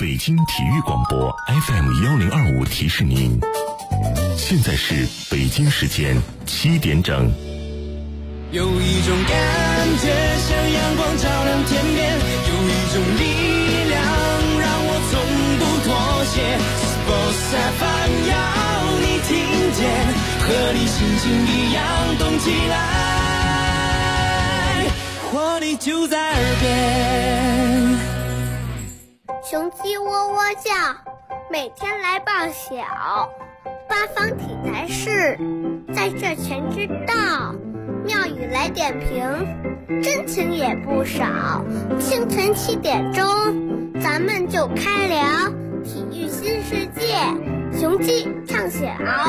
北京体育广播 FM1025提示您，现在是北京时间7点整。 有一种感觉像阳光照亮天边，有一种力量让我从不妥协。Sports FM 要你听见，和你心情一样动起来，活力就在耳边。 雄鸡喔喔叫，每天来报晓。八方体坛事，在这全知道。妙语来点评，真情也不少。清晨7点钟，咱们就开聊体育新世界，雄鸡唱晓。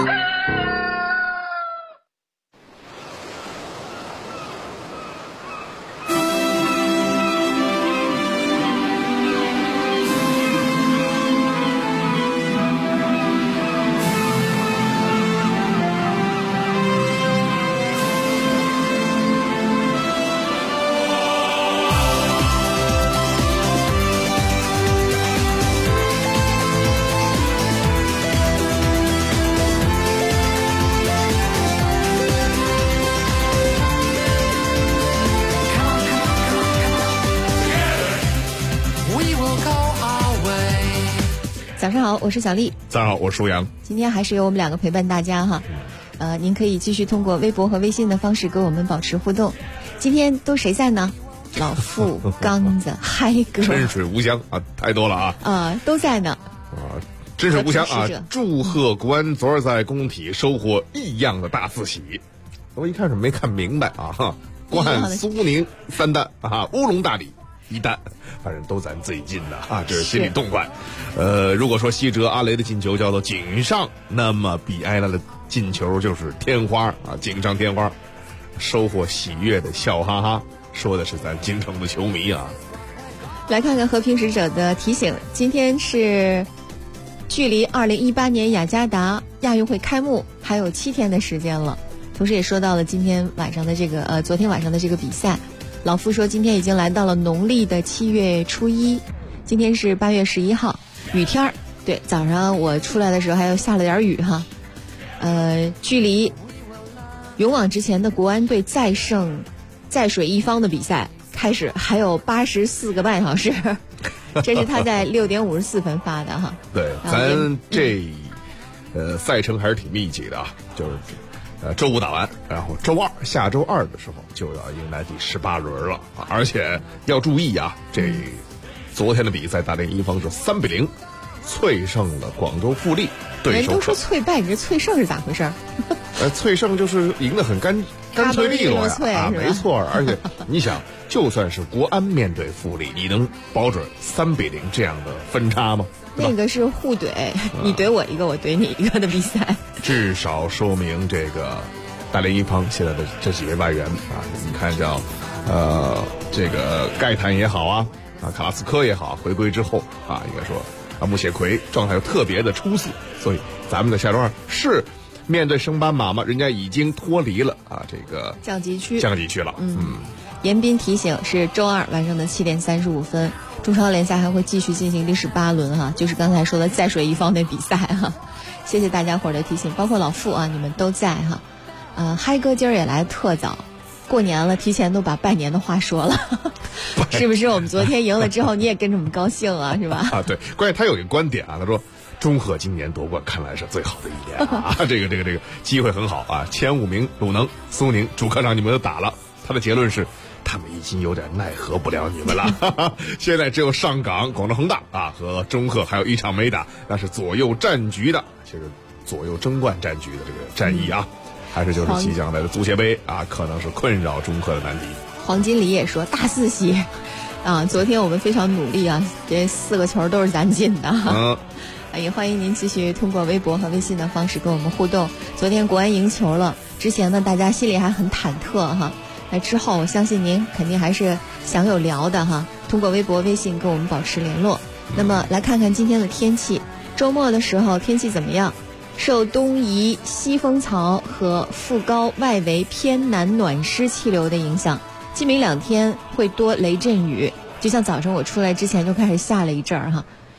早上好，我是小丽。 早上好，我是舒阳。 今天还是由我们两个陪伴大家哈。您可以继续通过微博和微信的方式跟我们保持互动。今天都谁在呢？老傅、刚子、嗨哥、 真水无香啊，太多了啊！ 都在呢。 真水无香啊！祝贺国安昨儿在工体收获异样的大四喜。我一开始没看明白啊，冠苏宁3单啊，乌龙大礼1单，反正都咱最近的啊，这是心里痛快。如果说西哲阿雷的进球叫做锦上，那么比埃拉的进球就是天花啊，锦上添花，收获喜悦的笑哈哈，说的是咱京城的球迷啊。 来看看和平使者的提醒，今天是距离2018年雅加达亚运会开幕还有7天的时间了，同时也说到了今天晚上的这个昨天晚上的这个比赛。老傅说今天已经来到了农历的7月初1，今天是8月11号，雨天儿。对，早上我出来的时候还有下了点雨哈。距离勇往直前的国安队再胜在水一方的比赛开始还有84个半小时，这是他在6点54分发的哈。 对，咱这赛程还是挺密集的啊，就是周5打完，然后下周二的时候就要迎来第18轮了啊！而且要注意啊，这昨天的比赛大连一方是3比0脆胜了广州富力。对手人都说脆败，你这脆胜是咋回事？ 脆胜就是赢得很干脆利落呀啊，没错。而且你想，就算是国安面对富力，你能保准3比0这样的分差吗？ 那个是互怼，你怼我一个，我怼你一个的比赛。 至少说明这个大连一方现在的这几位外援啊，你看叫这个盖坦也好啊，卡拉斯科也好，回归之后啊，应该说穆谢奎状态又特别的出色，所以咱们的下周二是面对升班马嘛，人家已经脱离了啊这个降级区了。 严彬提醒是周二晚上的7点35分，中超联赛还会继续进行第18轮哈，就是刚才说的在水一方的比赛哈。谢谢大家伙的提醒，包括老傅啊，你们都在哈。嗨哥今儿也来特早，过年了，提前都把拜年的话说了，是不是？我们昨天赢了之后，你也跟着我们高兴啊，是吧？ 啊，对，关键他有一个观点啊，他说中赫今年夺冠看来是最好的一年啊，这个机会很好啊，前5名鲁能、苏宁主客场你们都打了，他的结论是他们已经有点奈何不了你们了。现在只有上港、广州恒大啊和中赫还有一场没打，那是左右战局的，其实左右争冠战局的这个战役啊，还是就是即将来的足协杯啊，可能是困扰中赫的难题。 黄金里也说大四喜啊，昨天我们非常努力啊，这4个球都是咱进的。也欢迎您继续通过微博和微信的方式跟我们互动。昨天国安赢球了，之前呢大家心里还很忐忑哈，那之后我相信您肯定还是想有聊的哈，通过微博微信跟我们保持联络。那么来看看今天的天气，周末的时候天气怎么样？受东移西风槽和副高外围偏南暖湿气流的影响，今明2天会多雷阵雨，就像早上我出来之前就开始下了一阵儿哈。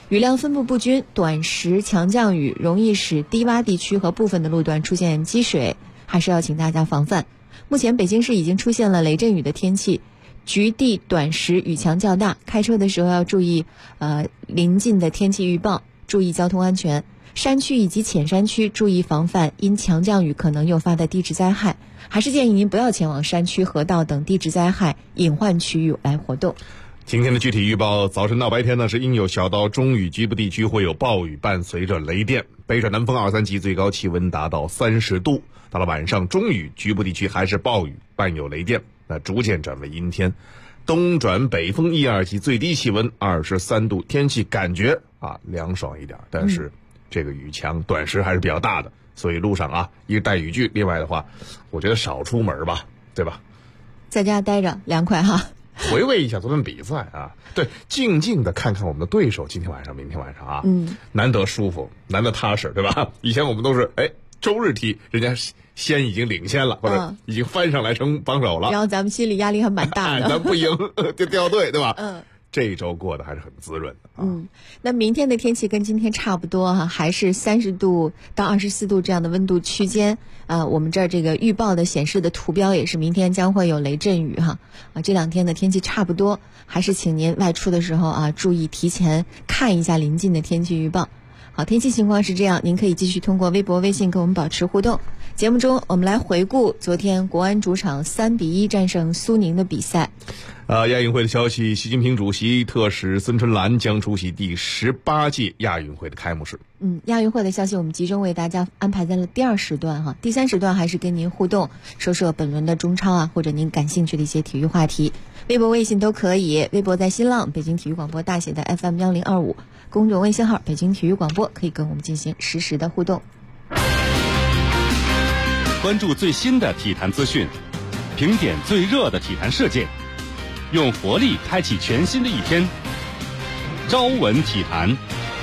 雨量分布不均，短时强降雨容易使低洼地区和部分的路段出现积水，还是要请大家防范。目前北京市已经出现了雷阵雨的天气，局地短时雨强较大，开车的时候要注意临近的天气预报，注意交通安全。山区以及浅山区注意防范因强降雨可能诱发的地质灾害，还是建议您不要前往山区、河道等地质灾害隐患区域来活动。 今天的具体预报，早晨到白天呢是阴有小到中雨，局部地区会有暴雨伴随着雷电，北转南风2、3级，最高气温达到30度。到了晚上中雨，局部地区还是暴雨伴有雷电，那逐渐转为阴天。东转北风1、2级，最低气温23度，天气感觉凉爽一点，但是这个雨强短时还是比较大的，所以路上一个带雨具，另外的话我觉得少出门吧，对吧？ 在家待着凉快哈。 回味一下昨天比赛对，静静的看看我们的对手今天晚上明天晚上难得舒服，难得踏实，对吧？以前我们都是周日踢，人家先已经领先了，或者已经翻上来成榜首了， 然后咱们心里压力还蛮大的， 咱不赢就掉队，对吧？这一周过得还是很滋润的那明天的天气跟今天差不多还是30度到24度这样的温度区间我们这儿这个预报的显示的图标也是明天将会有雷阵雨这2天的天气差不多，还是请您外出的时候注意提前看一下临近的天气预报。好，天气情况是这样，您可以继续通过微博、微信跟我们保持互动。节目中我们来回顾昨天国安主场3-1战胜苏宁的比赛。 亚运会的消息，习近平主席特使孙春兰将出席第18届亚运会的开幕式。 亚运会的消息我们集中为大家安排在了第2时段第3时段还是跟您互动，说说本轮的中超或者您感兴趣的一些体育话题。微博、微信都可以，微博在新浪北京体育广播大写的 FM1025，公众微信号北京体育广播，可以跟我们进行实时的互动。 关注最新的体坛资讯，评点最热的体坛事件，用活力开启全新的一天。朝闻体坛。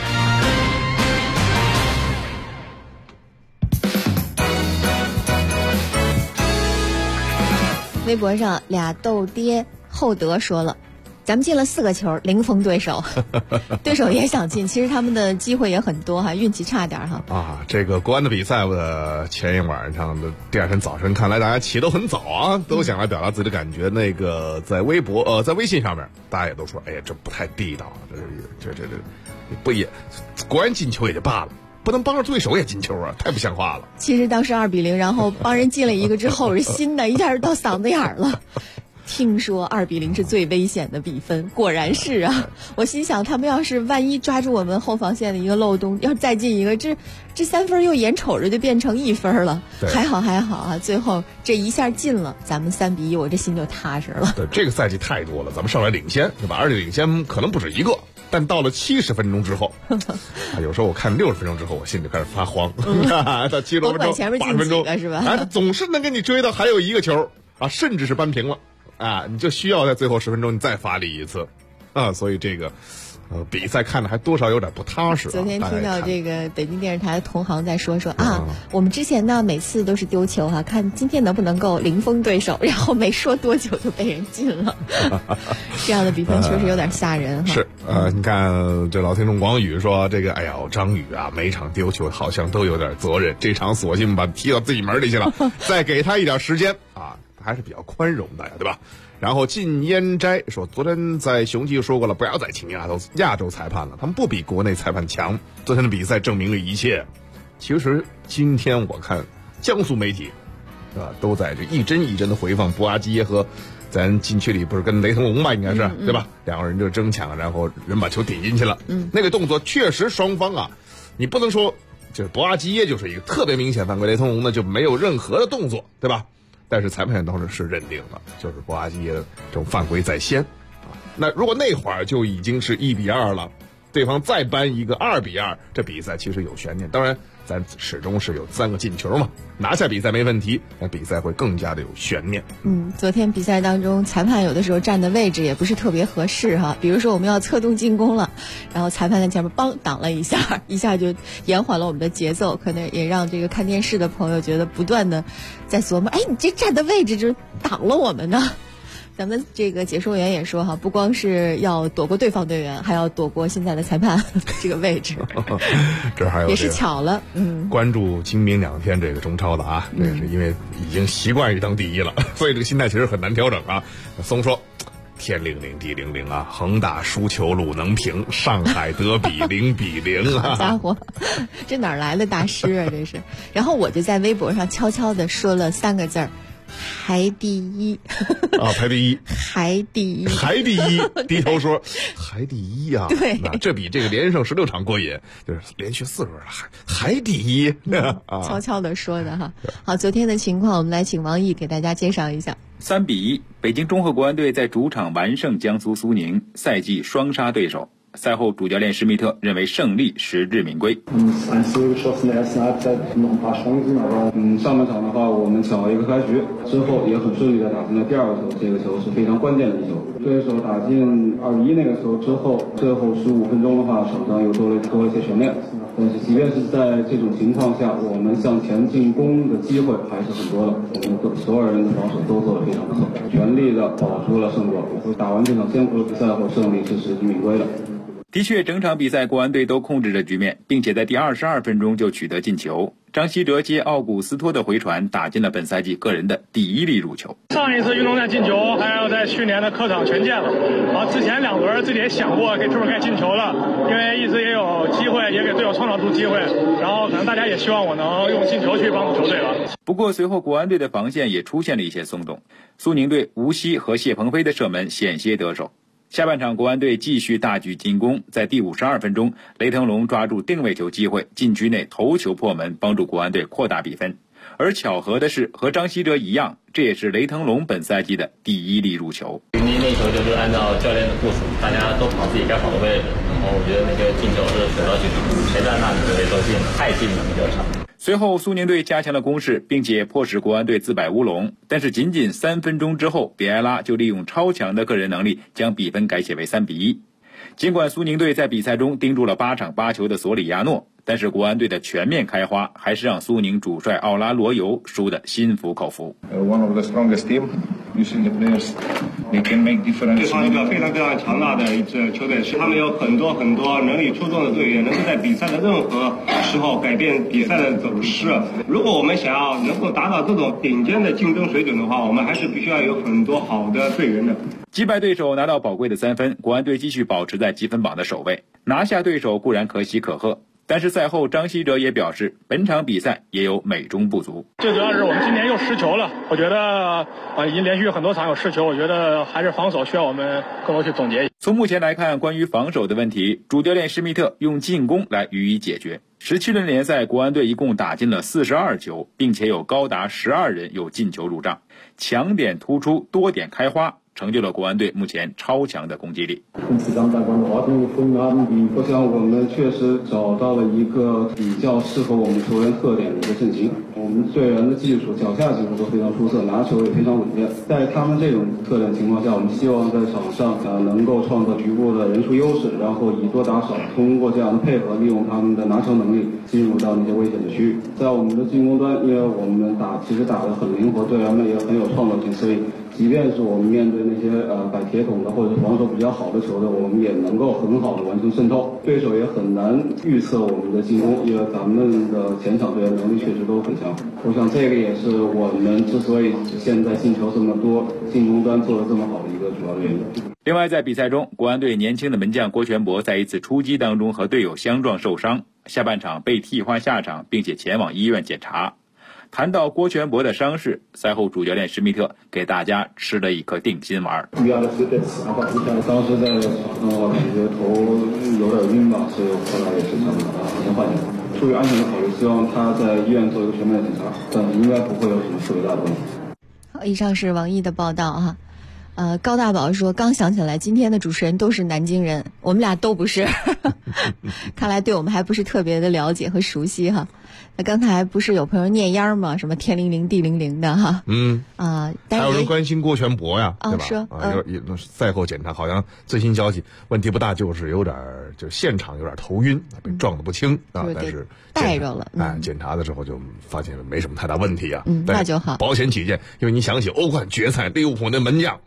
微博上俩豆爹厚德说了，咱们进了4个球，零封对手，对手也想进，其实他们的机会也很多运气差点这个国安的比赛前一晚上的第2天早晨，看来大家起都很早都想来表达自己的感觉。那个在微博在微信上面，大家也都说，这不太地道，这不也国安进球也就罢了，不能帮着对手也进球太不像话了。 其实当时2-0，然后帮人进了一个之后，是新的一下就到嗓子眼了。听说2-0是最危险的比分，果然是我心想，他们要是万一抓住我们后防线的一个漏洞，要再进一个，这3分又眼瞅着就变成1分了。还好最后这一下进了，咱们3-1，我这心就踏实了。 对，这个赛季太多了，咱们上来领先，对吧？而且领先可能不止一个，但到了70分钟之后有时候我看60分钟之后，我心里开始发慌到70多分钟、80分钟是吧？ 总是能给你追到还有一个球甚至是扳平了你就需要在最后10分钟你再发力一次所以这个比赛看的还多少有点不踏实。 昨天听到这个北京电视台的同行在说我们之前呢每次都是丢球看今天能不能够零封对手，然后没说多久就被人进了这样的比分确实有点吓人是你看这老听众广宇说这个张宇每场丢球好像都有点责任，这场索性把踢到自己门里去了再给他一点时间还是比较宽容的对吧？然后靳烟斋说，昨天在雄鸡说过了，不要再请亚洲裁判了，他们不比国内裁判强。昨天的比赛证明了一切。其实今天我看江苏媒体都在这一帧一帧的回放博阿基耶和咱禁区里不是跟雷腾龙吧，应该是对吧？2个人就争抢，然后人把球顶进去了。那个动作确实双方你不能说就是博阿基耶就是一个特别明显犯规，雷腾龙呢就没有任何的动作，对吧？但是裁判员当时是认定了，就是博阿基耶这种犯规在先那如果那会儿就已经是1-2了，对方再扳一个2-2，这比赛其实有悬念。当然咱始终是有3个进球嘛，拿下比赛没问题，那比赛会更加的有悬念。 昨天比赛当中裁判有的时候站的位置也不是特别合适比如说我们要策动进攻了，然后裁判在前面帮挡了一下就延缓了我们的节奏，可能也让这个看电视的朋友觉得不断的在琢磨，你这站的位置就挡了我们呢。 咱们这个解说员也说哈，不光是要躲过对方队员，还要躲过现在的裁判这个位置。 这还有也是巧了， 关注今明2天这个中超的啊，这是因为已经习惯于当第一了，所以这个心态其实很难调整啊。松说。天灵灵地灵灵啊！恒大输球鲁能平，上海德比0-0啊！ 好家伙，这哪来的大师啊？这是。然后我就在微博上悄悄地说了3个字儿：还第一。 啊，排第一， 还第一， 还第一。低头说还第一啊！ 对， 这比这个连胜16场过瘾，就是连续4轮还第一。 悄悄地说的哈。好，昨天的情况我们来请王毅给大家介绍一下。 3-1，北京中赫国安队在主场完胜江苏苏宁，赛季双杀对手。赛后，主教练施密特认为胜利实至名归。 上半场的话，我们抢了一个开局，之后也很顺利的打进了第2个球，这个球是非常关键的一球。对手打进2-1那个球之后，最后15分钟的话，场上又多了一些悬念。但是即便是在这种情况下，我们向前进攻的机会还是很多的。我们所有人的防守都做得非常不错，全力的保住了胜果。打完这场艰苦的比赛后，胜利是实至名归的。 的确，整场比赛国安队都控制着局面，并且在第22分钟就取得进球。张稀哲接奥古斯托的回传，打进了本赛季个人的第1粒入球。 上一次运动战进球还要在去年的客场全建了，之前2轮自己也想过是不是该进球了，因为一直也有机会，也给队友创造出机会，然后可能大家也希望我能用进球去帮助球队了。 不过随后国安队的防线也出现了一些松动，苏宁队吴曦和谢鹏飞的射门险些得手。下半场国安队继续大举进攻，在第52分钟，雷腾龙抓住定位球机会，禁区内头球破门，帮助国安队扩大比分。而巧合的是，和张稀哲一样，这也是雷腾龙本赛季的第1粒入球。 那球就是按照教练的部署，大家都跑自己该跑的位置，然后我觉得那个进球是水到渠成，谁在那里都进了，太近了那个场。 随后苏宁队加强了攻势，并且迫使国安队自摆乌龙，但是仅仅3分钟之后，比埃拉就利用超强的个人能力将比分改写为3-1。尽管苏宁队在比赛中盯住了8场8球的索里亚诺，但是国安队的全面开花还是让苏宁主帅奥拉罗尤输得心服口服。 对方一个非常强大的一支球队，是他们有很多能力出众的队员，能够在比赛的任何时候改变比赛的走势。如果我们想要能够达到这种顶尖的竞争水准的话，我们还是必须要有很多好的队员的。 击败对手拿到宝贵的3分，国安队继续保持在积分榜的首位。拿下对手固然可喜可贺，但是赛后张稀哲也表示，本场比赛也有美中不足。 最主要是我们今年又失球了，我觉得已经连续很多场有失球，我觉得还是防守需要我们更多去总结。 从目前来看，关于防守的问题，主教练施密特用进攻来予以解决。17轮联赛，国安队一共打进了42球，并且有高达12人有进球入账，强点突出，多点开花，成就了国安队目前超强的攻击力。 我想我们确实找到了一个比较适合我们球员特点的一个阵型。我们队员的技术、脚下技术都非常出色，拿球也非常稳健。在他们这种特点情况下，我们希望在场上能够创造局部的人数优势，然后以多打少，通过这样的配合，利用他们的拿球能力进入到那些危险的区域。在我们的进攻端，因为我们其实打得很灵活，队员们也很有创造性，所以即便是我们面对那些摆铁桶的或者防守比较好的球队，我们也能够很好的完成渗透。对手也很难预测我们的进攻，因为咱们的前场队员能力确实都很强。我想这个也是我们之所以现在进球这么多，进攻端做得这么好的一个主要原因。 另外，在比赛中，国安队年轻的门将郭全博在一次出击当中和队友相撞受伤，下半场被替换下场，并且前往医院检查。谈到郭全博的伤势，赛后主教练施密特给大家吃了一颗定心丸。 当时在场上我感觉头有点晕吧，所以后来也是先换掉。出于安全的考虑，希望他在医院做一个全面的检查，但应该不会有什么特别大的问题。 好，以上是王毅的报道哈。高大宝说，刚想起来今天的主持人都是南京人，我们俩都不是。看来对我们还不是特别的了解和熟悉哈。那刚才不是有朋友念烟吗？什么天灵灵地灵灵的哈。 还有人关心郭全博呀，对吧？ 说赛后检查好像最新消息问题不大，就是有点现场有点头晕，被撞得不轻啊，但是带着了。 检查的时候就发现没什么太大问题啊。 那就好。 保险起见，因为你想起欧冠决赛利物浦那门将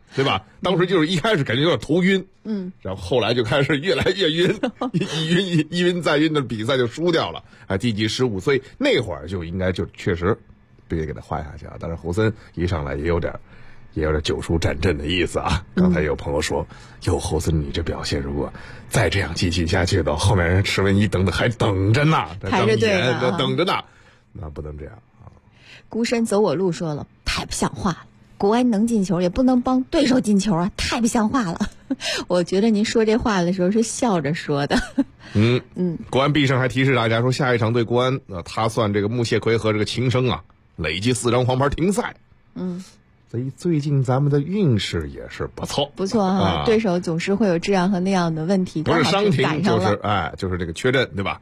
对吧？当时就是一开始感觉有点头晕，然后后来就开始越来越晕，一晕再晕的比赛就输掉了。积极15岁那会儿就应该就确实必须给他换下去啊。但是侯森一上来也有点九叔战阵的意思啊。刚才有朋友说，侯森你这表现如果再这样继续下去的，后面人池文一等还等着呢， 排着队呢， 等着呢，那不能这样啊。 孤身走我路说了，太不像话了。国安能进球也不能帮对手进球啊，太不像话了。我觉得您说这话的时候是笑着说的。 国安 B 上还提示大家说，下一场对国安，他算这个穆谢奎和这个秦升啊，累计4张黄牌停赛。所以最近咱们的运势也是不错啊。对手总是会有这样和那样的问题， 不是伤停就是这个缺阵，对吧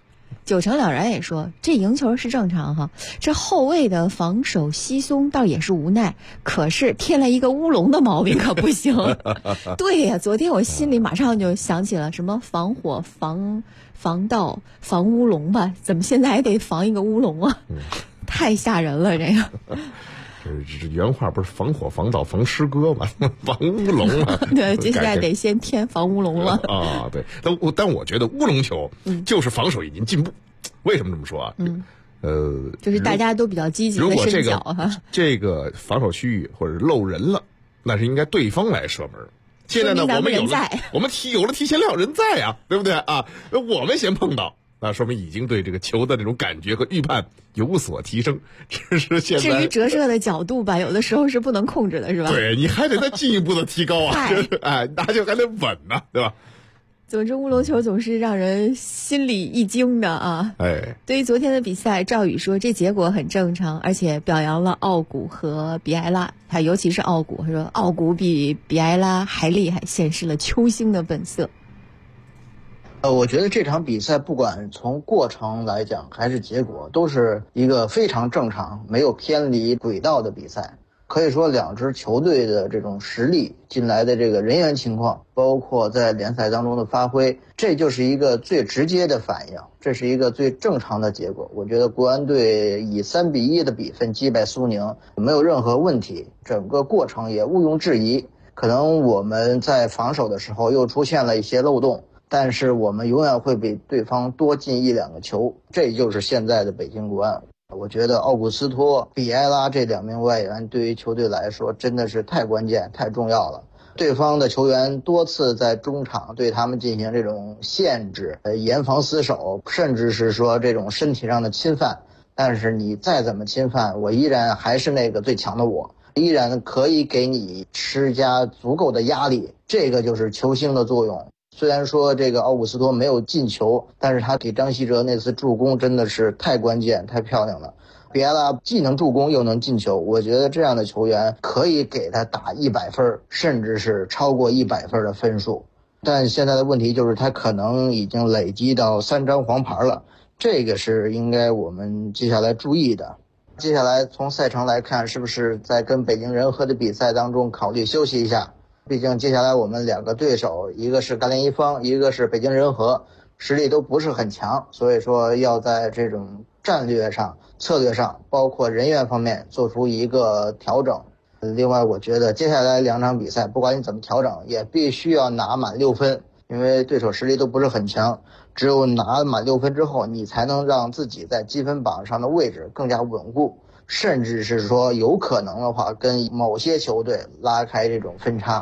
？9成了然也说，这赢球是正常哈，这后卫的防守稀松倒也是无奈，可是添了一个乌龙的毛病可不行。对呀，昨天我心里马上就想起了什么防火、防盗、防乌龙吧，怎么现在还得防一个乌龙啊？太吓人了，这个。 这原话不是防火、防盗、防诗歌吗？防乌龙啊！ 对，接下来得先添防乌龙了啊！对，但我觉得乌龙球就是防守已经进步。为什么这么说啊？ 就是大家都比较积极的伸脚哈。 这个防守区域或者漏人了，那是应该对方来射门。现在呢，我们有了提前量人在啊，对不对啊？我们先碰到。那说明已经对这个球的这种感觉和预判有所提升，只是现在至于折射的角度吧，有的时候是不能控制的，是吧？ 对，你还得再进一步的提高啊，那就还得稳呢，对吧？ 总之，乌龙球总是让人心里一惊的啊。对于昨天的比赛，赵宇说这结果很正常，而且表扬了奥古和比埃拉，他尤其是奥古，他说奥古比比埃拉还厉害，显示了球星的本色。 我觉得这场比赛不管从过程来讲还是结果，都是一个非常正常、没有偏离轨道的比赛。可以说两支球队的这种实力、近来的这个人员情况，包括在联赛当中的发挥，这就是一个最直接的反应，这是一个最正常的结果。我觉得国安队以3-1的比分击败苏宁没有任何问题，整个过程也毋庸置疑。可能我们在防守的时候又出现了一些漏洞，但是我们永远会比对方多进1-2个球，这就是现在的北京国安。我觉得奥古斯托、比埃拉这2名外援对于球队来说真的是太关键、太重要了。对方的球员多次在中场对他们进行这种限制、严防死守，甚至是说这种身体上的侵犯。但是你再怎么侵犯，我依然还是那个最强的我，依然可以给你施加足够的压力，这个就是球星的作用。虽然说这个奥古斯托没有进球，但是他给张稀哲那次助攻真的是太关键、太漂亮了。比埃拉既能助攻又能进球，我觉得这样的球员可以给他打100分，甚至是超过100分的分数。但现在的问题就是他可能已经累积到3张黄牌了，这个是应该我们接下来注意的。接下来从赛程来看，是不是在跟北京人和的比赛当中考虑休息一下？毕竟接下来我们2个对手，一个是甘联一方，一个是北京人和，实力都不是很强，所以说要在这种战略上、策略上，包括人员方面做出一个调整。另外我觉得接下来2场比赛不管你怎么调整，也必须要拿满6分，因为对手实力都不是很强，只有拿满6分之后，你才能让自己在积分榜上的位置更加稳固，甚至是说有可能的话跟某些球队拉开这种分差。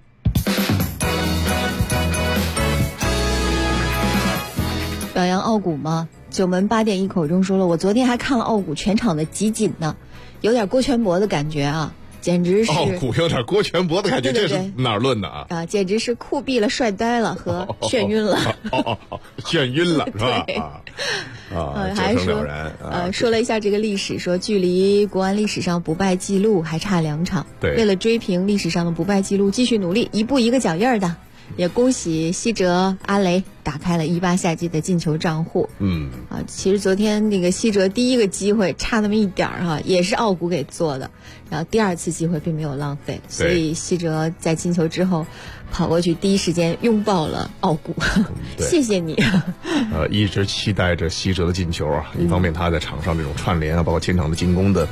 表扬奥古吗？九门8点1口中说了，我昨天还看了奥古全场的集锦呢，有点郭全博的感觉啊，简直是奥古有点郭全博的感觉，这是哪儿论的啊？ 简直是酷毙了、帅呆了和眩晕了。 眩晕了是吧？ 还说说了一下这个历史，说距离国安历史上不败记录还差2场， 对， 为了追平历史上的不败记录，继续努力，一步一个脚印的。也恭喜西哲、阿雷打开了18赛季的进球账户。其实昨天那个西哲第一个机会差那么一点哈，也是奥古给做的，然后第2次机会并没有浪费，所以西哲在进球之后跑过去第一时间拥抱了奥古，谢谢你。 一直期待着西哲的进球啊，一方面他在场上这种串联啊，包括前场的进攻的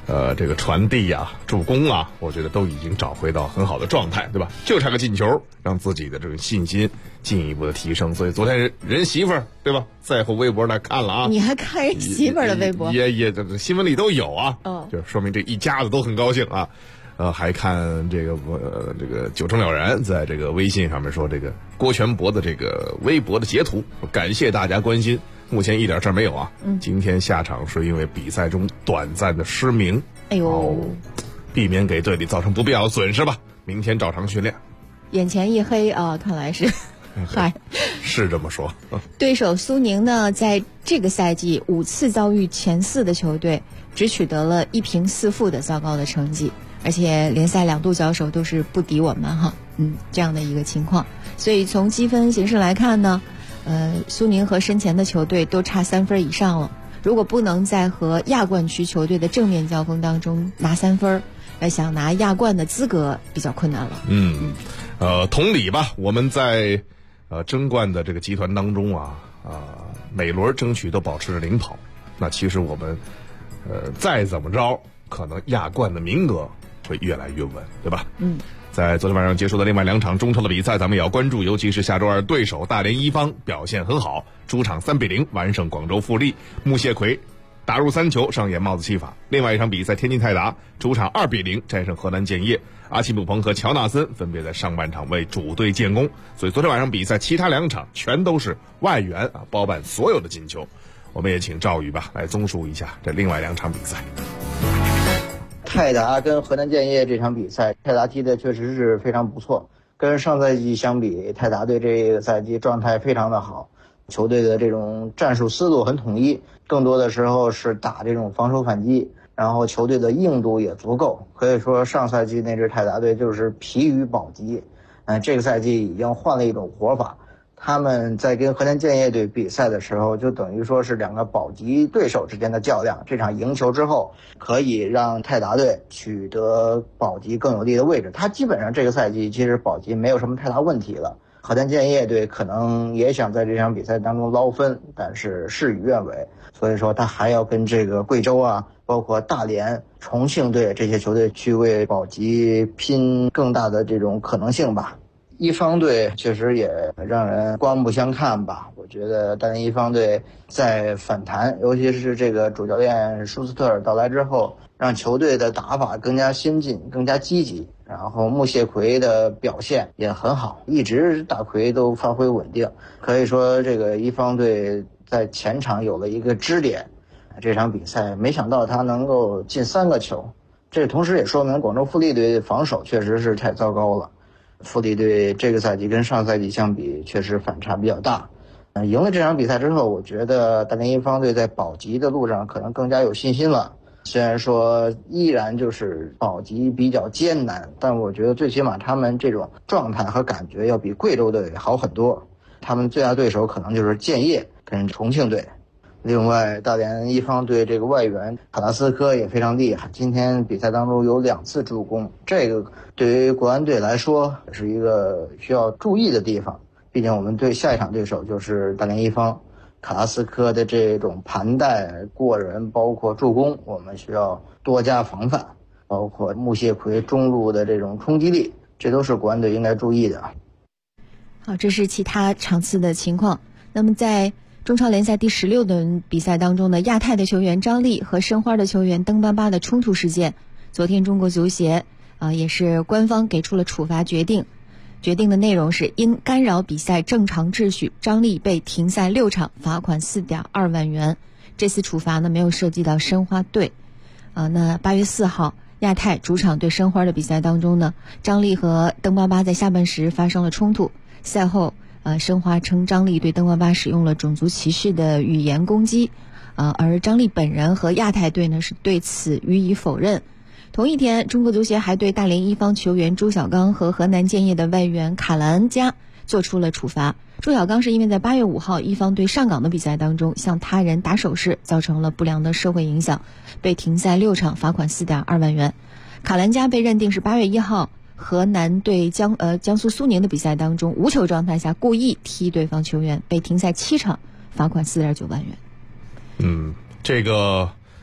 这个传递啊、助攻啊，我觉得都已经找回到很好的状态，对吧？就差个进球，让自己的这个信心进一步的提升。所以昨天人媳妇儿，对吧？赛后微博来看了啊， 你还看人媳妇儿的微博？ 也这新闻里都有啊，就说明这一家子都很高兴啊。还看这个这个九成了然在这个微信上面说这个郭全博的这个微博的截图，感谢大家关心。目前一点事儿没有啊。今天下场是因为比赛中短暂的失明， 哎呦， 避免给队里造成不必要的损失吧。明天照常训练。 眼前一黑啊，看来是，嗨， 是这么说。 对手苏宁呢，在这个赛季5次遭遇前4的球队，只取得了1平4负的糟糕的成绩，而且联赛2度交手都是不敌我们哈，这样的一个情况。所以从积分形势来看呢，苏宁和身前的球队都差3分以上了。如果不能在和亚冠区球队的正面交锋当中拿3分，想拿亚冠的资格比较困难了。 同理吧，我们在争冠的这个集团当中啊，每轮争取都保持着领跑。那其实我们再怎么着，可能亚冠的名额会越来越稳，对吧？在昨天晚上结束的另外2场中超的比赛，咱们也要关注，尤其是下周2对手大连一方表现很好，主场3比0完胜广州富力，穆谢奎打入3球，上演帽子戏法。另外一场比赛，天津泰达主场2比0战胜河南建业，阿奇姆彭和乔纳森分别在上半场为主队建功。所以昨天晚上比赛其他2场全都是外援包办所有的进球。我们也请赵宇吧来综述一下这另外2场比赛。 泰达跟河南建业这场比赛，泰达踢的确实是非常不错。跟上赛季相比，泰达队这个赛季状态非常的好，球队的这种战术思路很统一，更多的时候是打这种防守反击，然后球队的硬度也足够。可以说上赛季那支泰达队就是疲于保级，这个赛季已经换了一种活法。他们在跟河南建业队比赛的时候，就等于说是2个保级对手之间的较量。这场赢球之后，可以让泰达队取得保级更有利的位置。他基本上这个赛季其实保级没有什么太大问题了。河南建业队可能也想在这场比赛当中捞分，但是事与愿违。所以说他还要跟这个贵州啊，包括大连、重庆队这些球队去为保级拼更大的这种可能性吧。一方队确实也让人刮目相看吧。我觉得大连一方队在反弹，尤其是这个主教练舒斯特尔到来之后，让球队的打法更加先进、更加积极。然后穆谢奎的表现也很好，一直大奎都发挥稳定。可以说这个一方队在前场有了一个支点。这场比赛没想到他能够进3个球，这同时也说明广州富力队防守确实是太糟糕了。富力队这个赛季跟上赛季相比确实反差比较大。赢了这场比赛之后，我觉得大连一方队在保级的路上可能更加有信心了。虽然说依然就是保级比较艰难，但我觉得最起码他们这种状态和感觉要比贵州队好很多。他们最大对手可能就是建业跟重庆队。另外大连一方队这个外援卡拉斯科也非常厉害，今天比赛当中有2次助攻，这个对于国安队来说是一个需要注意的地方。毕竟我们对下一场对手就是大连一方，卡拉斯科的这种盘带过人包括助攻，我们需要多加防范，包括穆谢奎中路的这种冲击力，这都是国安队应该注意的。 好，这是其他场次的情况。那么在中超联赛第16轮比赛当中的亚太的球员张力和申花的球员登巴巴的冲突事件，昨天中国足协也是官方给出了处罚决定的内容是因干扰比赛正常秩序，张力被停赛6场，罚款4.2万元。这次处罚呢没有涉及到申花队。那8月4号亚太主场对申花的比赛当中呢，张力和登巴巴在下半时发生了冲突，赛后申花称张力对登巴巴使用了种族歧视的语言攻击，而张力本人和亚太队呢是对此予以否认。同一天，中国足协还对大连一方球员朱小刚和河南建业的外援卡兰加做出了处罚。朱小刚是因为在8月5号一方对上港的比赛当中向他人打手势，造成了不良的社会影响，被停赛6场，罚款4.2万元。卡兰加被认定是8月1号河南对江苏苏宁的比赛当中无球状态下故意踢对方球员，被停赛7场，罚款4.9万元。 这个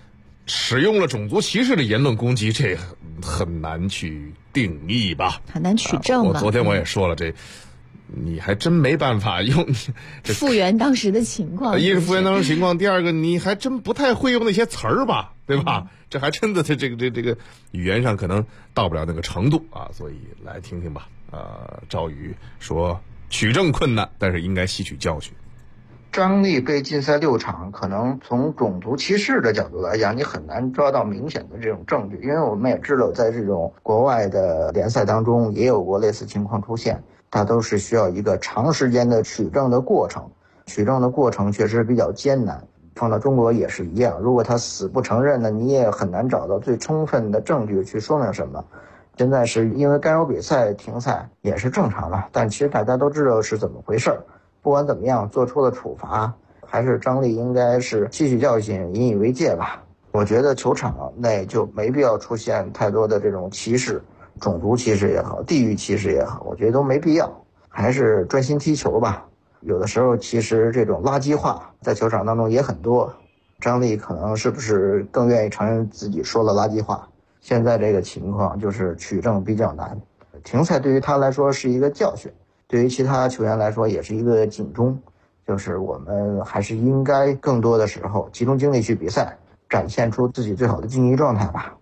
使用了种族歧视的言论攻击，这很难去定义吧， 很难取证吧。 我昨天我也说了，这你还真没办法用复原当时的情况。 一是复原当时情况，第二个你还真不太会用那些词儿吧，对吧？这还真的这个语言上可能到不了那个程度啊，所以来听听吧。赵宇说取证困难，但是应该吸取教训。 张力被禁赛6场，可能从种族歧视的角度来讲，你很难抓到明显的这种证据，因为我们也知道，在这种国外的联赛当中也有过类似情况出现，它都是需要一个长时间的取证的过程，取证的过程确实比较艰难。放到中国也是一样，如果他死不承认呢，你也很难找到最充分的证据去说明什么。现在是因为干扰比赛停赛也是正常的，但其实大家都知道是怎么回事。不管怎么样，做出了处罚，还是张力应该是吸取教训，引以为戒吧。我觉得球场内就没必要出现太多的这种歧视，种族歧视也好，地域歧视也好，我觉得都没必要，还是专心踢球吧。有的时候其实这种垃圾话在球场当中也很多，张力可能是不是更愿意承认自己说了垃圾话？现在这个情况就是取证比较难，停赛对于他来说是一个教训，对于其他球员来说也是一个警钟，就是我们还是应该更多的时候集中精力去比赛，展现出自己最好的竞技状态吧。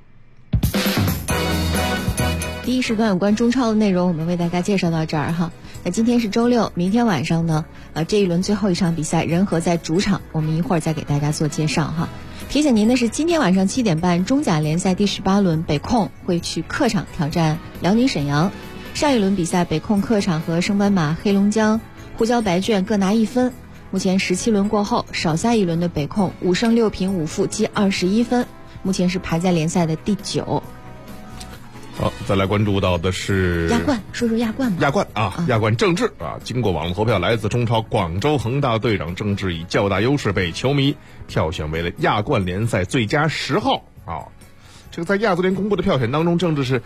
第一时段有关中超的内容我们为大家介绍到这儿哈。那今天是周六，明天晚上呢这一轮最后一场比赛人和在主场，我们一会儿再给大家做介绍哈。提醒您的是，今天晚上7点半中甲联赛第18轮北控会去客场挑战辽宁沈阳。上一轮比赛北控客场和升班马黑龙江胡椒白卷各拿1分，目前17轮过后少下一轮的北控5胜6平5负积21分，目前是排在联赛的第9。 好，再来关注到的是亚冠，说说亚冠吧。 亚冠啊，亚冠郑智啊，经过网络投票，来自中超广州恒大队长郑智以较大优势被球迷票选为了亚冠联赛最佳10号啊。这个在亚足联公布的票选当中，郑智是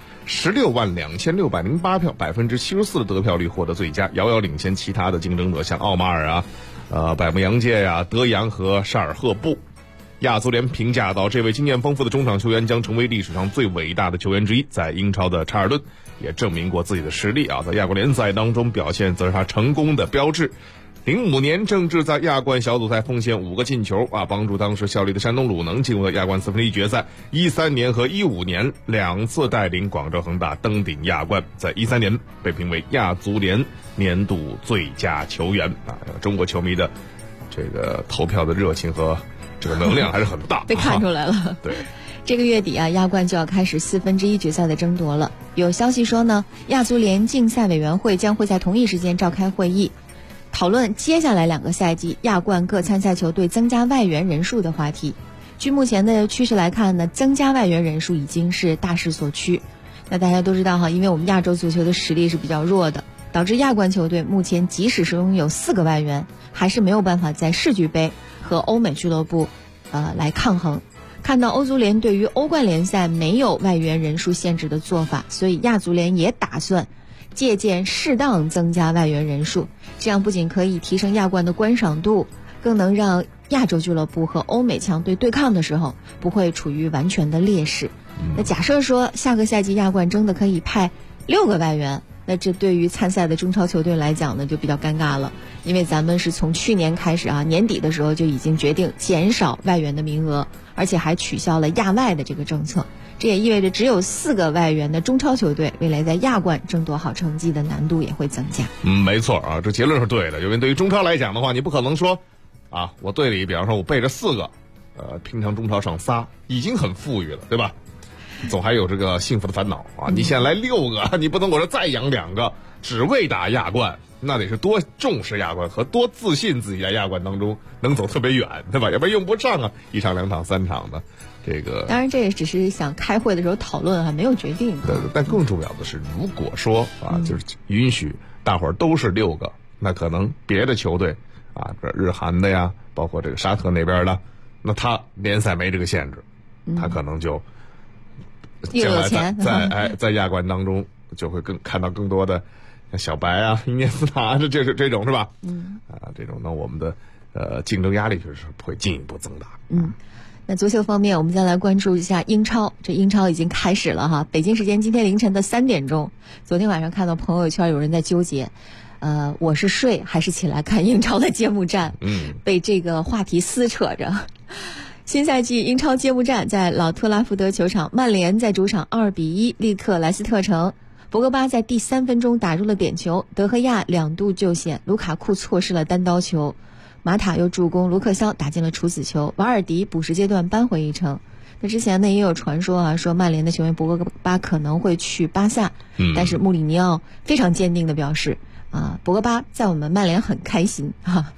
162608票，74%的得票率获得最佳，遥遥领先其他的竞争者，像奥马尔啊、百慕扬介呀、德扬和沙尔赫布。亚足联评价到，这位经验丰富的中场球员将成为历史上最伟大的球员之一。在英超的查尔顿也证明过自己的实力啊，在亚冠联赛当中表现则是他成功的标志。05年，郑智在亚冠小组赛奉献5个进球啊，帮助当时效力的山东鲁能进入了亚冠4分之一决赛。13年和15年2次带领广州恒大登顶亚冠，在13年被评为亚足联年度最佳球员啊。中国球迷的这个投票的热情和这个能量还是很大， 被看出来了。 对， 这个月底啊，亚冠就要开始4分之一决赛的争夺了。有消息说呢，亚足联竞赛委员会将会在同一时间召开会议，讨论接下来2个赛季亚冠各参赛球队增加外援人数的话题。据目前的趋势来看呢，增加外援人数已经是大势所趋。那大家都知道哈，因为我们亚洲足球的实力是比较弱的，导致亚冠球队目前即使是拥有4个外援，还是没有办法在世俱杯和欧美俱乐部来抗衡。看到欧足联对于欧冠联赛没有外援人数限制的做法，所以亚足联也打算借鉴适当增加外援人数，这样不仅可以提升亚冠的观赏度，更能让亚洲俱乐部和欧美强队对抗的时候不会处于完全的劣势。那假设说下个赛季亚冠真的可以派6个外援，那这对于参赛的中超球队来讲呢就比较尴尬了，因为咱们是从去年开始啊，年底的时候就已经决定减少外援的名额，而且还取消了亚外的这个政策。这也意味着只有4个外援的中超球队未来在亚冠争夺好成绩的难度也会增加。 没错啊，这结论是对的。因为对于中超来讲的话，你不可能说啊，我队里比方说我备着4个，平常中超上仨已经很富裕了，对吧？总还有这个幸福的烦恼啊！你现在来6个，你不能我这再养2个，只为打亚冠，那得是多重视亚冠和多自信自己在亚冠当中能走特别远，对吧？要不然用不上啊，1场2场3场的。这个当然这也只是想开会的时候讨论，还没有决定。 对，但更重要的是，如果说啊，就是允许大伙儿都是6个，那可能别的球队啊，这日韩的呀，包括这个沙特那边的，那他联赛没这个限制，他可能就将来在亚冠当中就会看到更多的像小白啊、伊涅斯塔这种是吧？这种那我们的竞争压力就是会进一步增大。 那足球方面，我们再来关注一下英超。这英超已经开始了哈，北京时间今天凌晨的3点钟。昨天晚上看到朋友圈有人在纠结，我是睡还是起来看英超的揭幕战？被这个话题撕扯着。新赛季英超揭幕战在老特拉福德球场，曼联在主场2-1力克莱斯特城。博格巴在第3分钟打入了点球，德赫亚2度救险，卢卡库错失了单刀球。马塔又助攻，卢克肖打进了处子球，瓦尔迪补时阶段扳回一城。那之前呢也有传说啊，说曼联的球员博格巴可能会去巴萨，但是穆里尼奥非常坚定地表示博格巴在我们曼联很开心哈。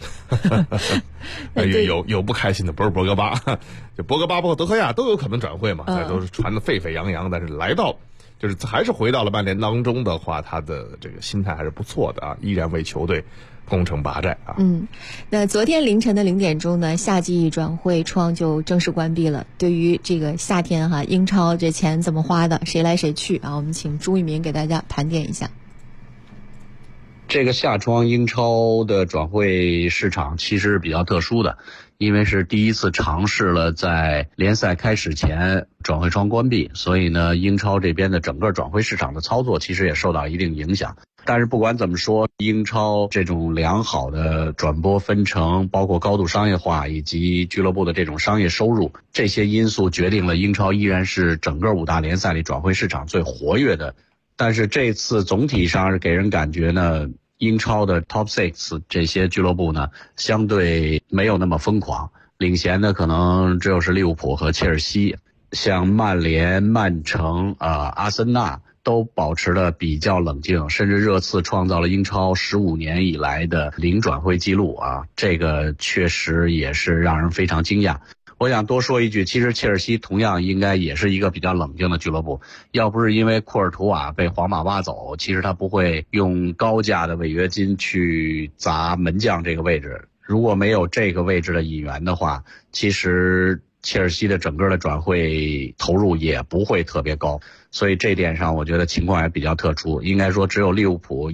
有不开心的，不是博格巴，就博格巴包括德赫亚都有可能转会嘛，都是传得沸沸扬扬，但是来到就是还是回到了曼联当中的话，他的这个心态还是不错的啊，依然为球队攻城拔寨啊。 那昨天凌晨的0点钟呢，夏季转会窗就正式关闭了。对于这个夏天哈，英超这钱怎么花的，谁来谁去啊？我们请朱一鸣给大家盘点一下。 这个夏窗英超的转会市场其实是比较特殊的，因为是第一次尝试了在联赛开始前转会窗关闭，所以呢，英超这边的整个转会市场的操作其实也受到一定影响。但是不管怎么说，英超这种良好的转播分成，包括高度商业化以及俱乐部的这种商业收入，这些因素决定了英超依然是整个5大联赛里转会市场最活跃的。但是这次总体上是给人感觉呢，英超的 Top 6这些俱乐部呢，相对没有那么疯狂，领衔的可能只有是利物浦和切尔西，像曼联、曼城、阿森纳都保持了比较冷静，甚至热刺创造了英超15年以来的零转会记录啊，这个确实也是让人非常惊讶。我想多说一句，其实切尔西同样应该也是一个比较冷静的俱乐部，要不是因为库尔图瓦被皇马挖走，其实他不会用高价的违约金去砸门将这个位置。如果没有这个位置的引援的话，其实切尔西的整个的转会投入也不会特别高，所以这点上我觉得情况也比较特殊。应该说只有利物浦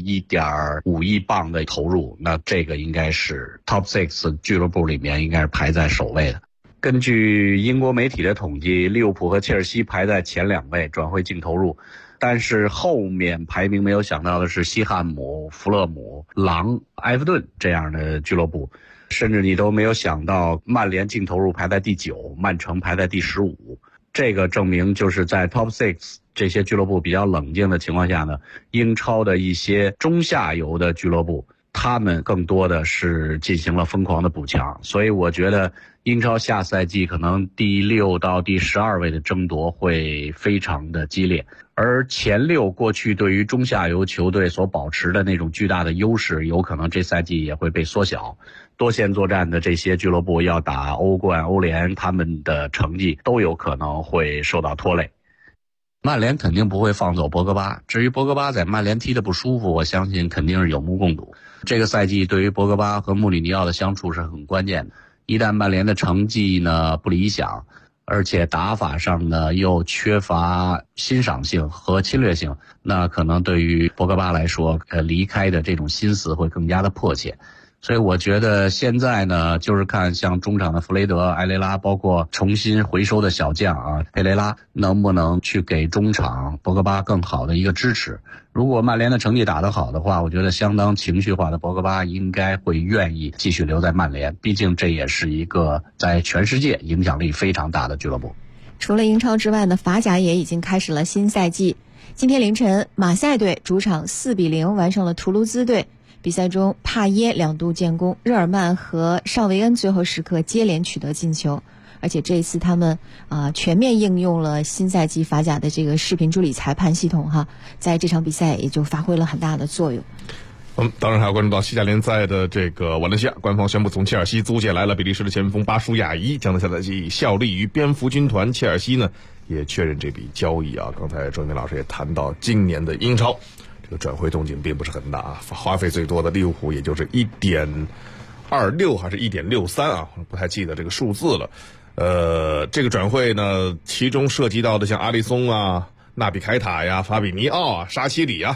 1.5亿镑的投入，那这个应该是 Top 6俱乐部里面应该是排在首位的。根据英国媒体的统计，利物浦和切尔西排在前2位转会净投入，但是后面排名没有想到的是西汉姆、弗勒姆、狼、埃弗顿这样的俱乐部，甚至你都没有想到曼联净投入排在第9，曼城排在第15。这个证明就是在 Top 6这些俱乐部比较冷静的情况下呢，英超的一些中下游的俱乐部他们更多的是进行了疯狂的补强，所以我觉得英超下赛季可能第6到第12位的争夺会非常的激烈，而前6过去对于中下游球队所保持的那种巨大的优势，有可能这赛季也会被缩小。多线作战的这些俱乐部要打欧冠、欧联，他们的成绩都有可能会受到拖累。曼联肯定不会放走博格巴，至于博格巴在曼联踢得不舒服，我相信肯定是有目共睹。这个赛季对于博格巴和穆里尼奥的相处是很关键的，一旦曼联的成绩呢不理想，而且打法上呢又缺乏欣赏性和侵略性，那可能对于博格巴来说离开的这种心思会更加的迫切。所以我觉得现在呢，就是看像中场的弗雷德、埃雷拉，包括重新回收的小将佩雷拉，能不能去给中场博格巴更好的一个支持。如果曼联的成绩打得好的话，我觉得相当情绪化的博格巴应该会愿意继续留在曼联，毕竟这也是一个在全世界影响力非常大的俱乐部。 除了英超之外呢，法甲也已经开始了新赛季。今天凌晨，马赛队主场4-0完胜了图卢兹队。比赛中，帕耶2度建功，日耳曼和绍维恩最后时刻接连取得进球。而且这一次他们全面应用了新赛季法甲的这个视频助理裁判系统哈，在这场比赛也就发挥了很大的作用。 当然还要关注到西甲联赛的这个瓦伦西亚，官方宣布从切尔西租借来了比利时的前锋巴舒亚伊，将在下赛季效力于蝙蝠军团。切尔西呢也确认这笔交易啊。刚才周明老师也谈到，今年的英超这个转会动静并不是很大啊，花费最多的利物浦也就是1.26还是1.63啊，不太记得这个数字了。这个转会呢，其中涉及到的像阿里松啊、纳比凯塔呀、法比尼奥啊、沙希里啊，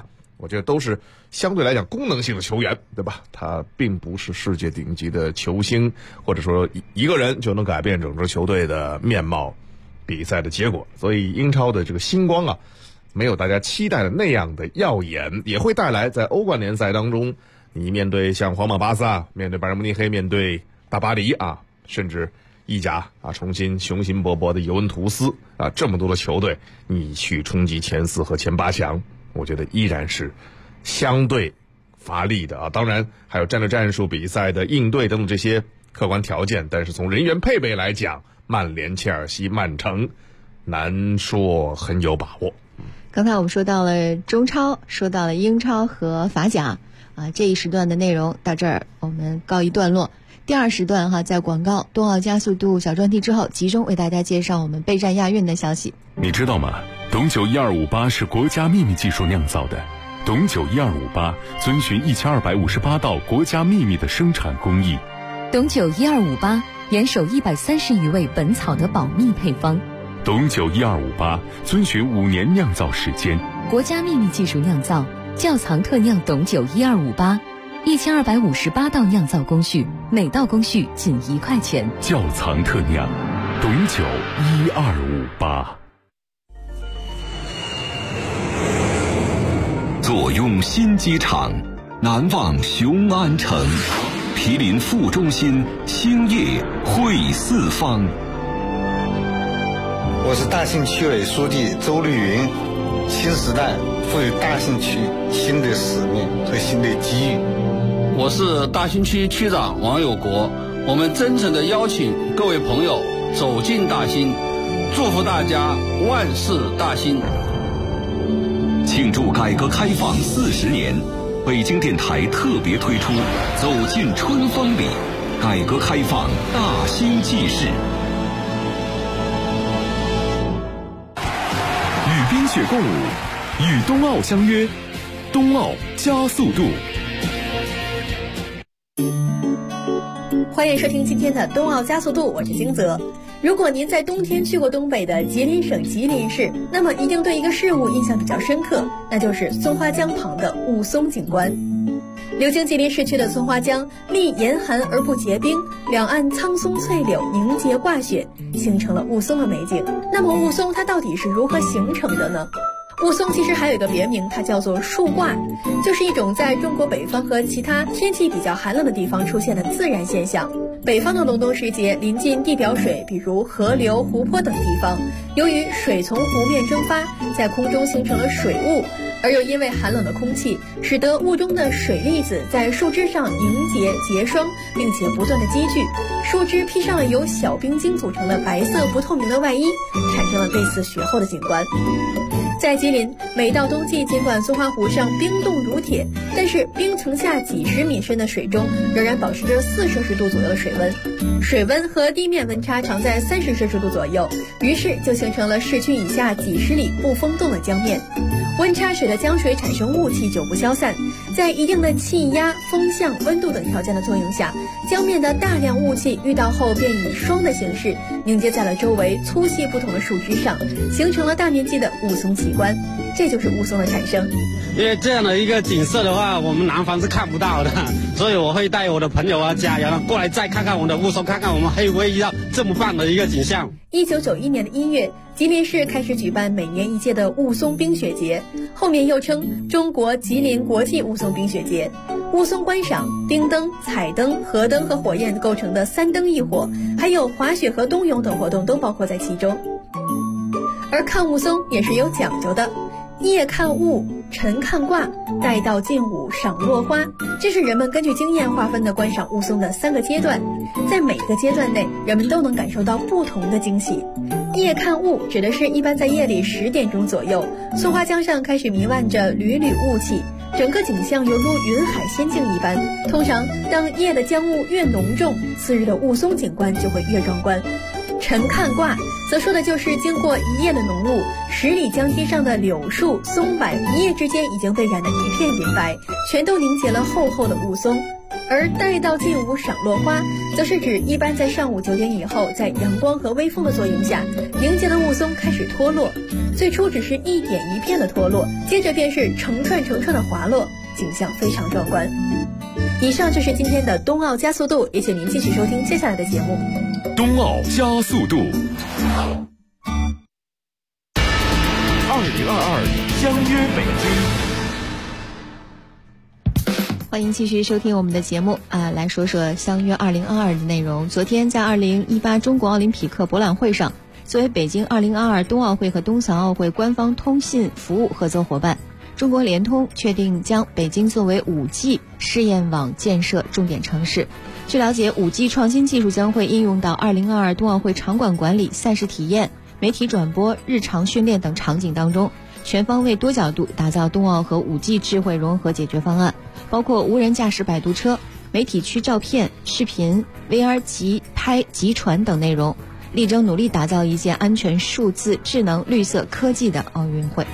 我觉得都是相对来讲功能性的球员，对吧？他并不是世界顶级的球星，或者说一个人就能改变整支球队的面貌、比赛的结果。所以英超的这个星光啊，没有大家期待的那样的耀眼，也会带来在欧冠联赛当中，你面对像皇马、巴萨，面对拜仁慕尼黑，面对大巴黎啊，甚至意甲啊，重新雄心勃勃的尤文图斯啊，这么多的球队，你去冲击前4和前8强，我觉得依然是相对乏力的啊。当然还有战术比赛的应对等等这些客观条件，但是从人员配备来讲，曼联、切尔西、曼城难说很有把握。 刚才我们说到了中超，说到了英超和法甲啊，这一时段的内容到这儿我们告一段落。第2时段在广告冬奥加速度小专题之后，集中为大家介绍我们备战亚运的消息。 你知道吗？董酒1258是国家秘密技术酿造的，董酒1258遵循1258道国家秘密的生产工艺。 董酒1258严守130余位本草的保密配方。 董酒1258遵循5年酿造时间， 国家秘密技术酿造，窖藏特酿董酒1258，1258道酿造工序，每道工序仅1块钱。 窖藏特酿，董酒1258。 坐拥新机场，南望雄安城，毗邻副中心，兴业汇四方。 我是大兴区委书记周绿云。新时代赋予大兴区新的使命和新的机遇。 我是大兴区区长王有国，我们真诚地邀请各位朋友走进大兴，祝福大家万事大兴。 庆祝改革开放40年，北京电台特别推出走进春风里，改革开放大兴纪事。 与冰雪共舞，与冬奥相约，冬奥加速度。 欢迎收听今天的冬奥加速度，我是金泽。如果您在冬天去过东北的吉林省吉林市，那么一定对一个事物印象比较深刻，那就是松花江旁的雾凇景观。流经吉林市区的松花江历严寒而不结冰，两岸苍松翠柳凝结挂雪，形成了雾凇的美景。那么雾凇它到底是如何形成的呢？雾凇其实还有一个别名，它叫做树挂，就是一种在中国北方和其他天气比较寒冷的地方出现的自然现象。北方的隆冬时节，临近地表水，比如河流、湖泊等地方，由于水从湖面蒸发，在空中形成了水雾，而又因为寒冷的空气，使得雾中的水粒子在树枝上凝结结霜，并且不断的积聚，树枝披上了由小冰晶组成的白色不透明的外衣，产生了类似雪后的景观。在吉林，每到冬季，尽管松花湖上冰冻如铁，但是冰层下几十米深的水中仍然保持着4摄氏度左右的水温，水温和地面温差常在30摄氏度左右，于是就形成了市区以下几十里不封冻的江面。温差使得江水产生雾气久不消散，在一定的气压、风向、温度等条件的作用下，江面的大量雾气遇到后便以霜的形式凝结在了周围粗细不同的树枝上，形成了大面积的雾凇奇观，这就是雾凇的产生。 因为这样的一个景色的话，我们南方是看不到的，所以我会带我的朋友啊、家人过来再看看我们的雾凇，看看我们还会遇到这么棒的一个景象。 1991年的1月，吉林市开始举办每年一届的雾凇冰雪节，后面又称中国吉林国际雾凇冰雪节。雾凇观赏、冰灯、彩灯、河灯和火焰构成的3灯1火，还有滑雪和冬泳等活动都包括在其中。而看雾凇也是有讲究的，夜看雾，晨看卦，待到近午赏落花，这是人们根据经验划分的观赏雾凇的3个阶段，在每个阶段内，人们都能感受到不同的惊喜。夜看雾指的是一般在夜里10点钟左右，松花江上开始弥漫着缕缕雾气，整个景象犹如云海仙境一般。通常当夜的江雾越浓重，次日的雾凇景观就会越壮观。晨看卦则说的就是经过一夜的浓雾，10里江堤上的柳树、松柏一夜之间已经被染得一片云白，全都凝结了厚厚的雾凇。 而待到劲舞赏落花，则是指一般在上午9点以后，在阳光和微风的作用下，凝结的雾凇开始脱落。最初只是一点一片的脱落，接着便是成串成串的滑落，景象非常壮观。以上就是今天的冬奥加速度，也请您继续收听接下来的节目。 冬奥加速度，2022相约北京。 欢迎继续收听我们的节目来说说相约2022的内容。昨天在2018中国奥林匹克博览会上，作为北京2022冬奥会和冬残奥会官方通信服务合作伙伴，中国联通确定将北京作为 5G 试验网建设重点城市。据了解， 5G 创新技术将会应用到2022冬奥会场馆管理、赛事体验、媒体转播、日常训练等场景当中，全方位多角度打造冬奥和 5G 智慧融合解决方案，包括无人驾驶摆渡车、媒体区照片、视频、VR 即拍即传等内容，力争努力打造一届安全、数字、智能、绿色、科技的奥运会。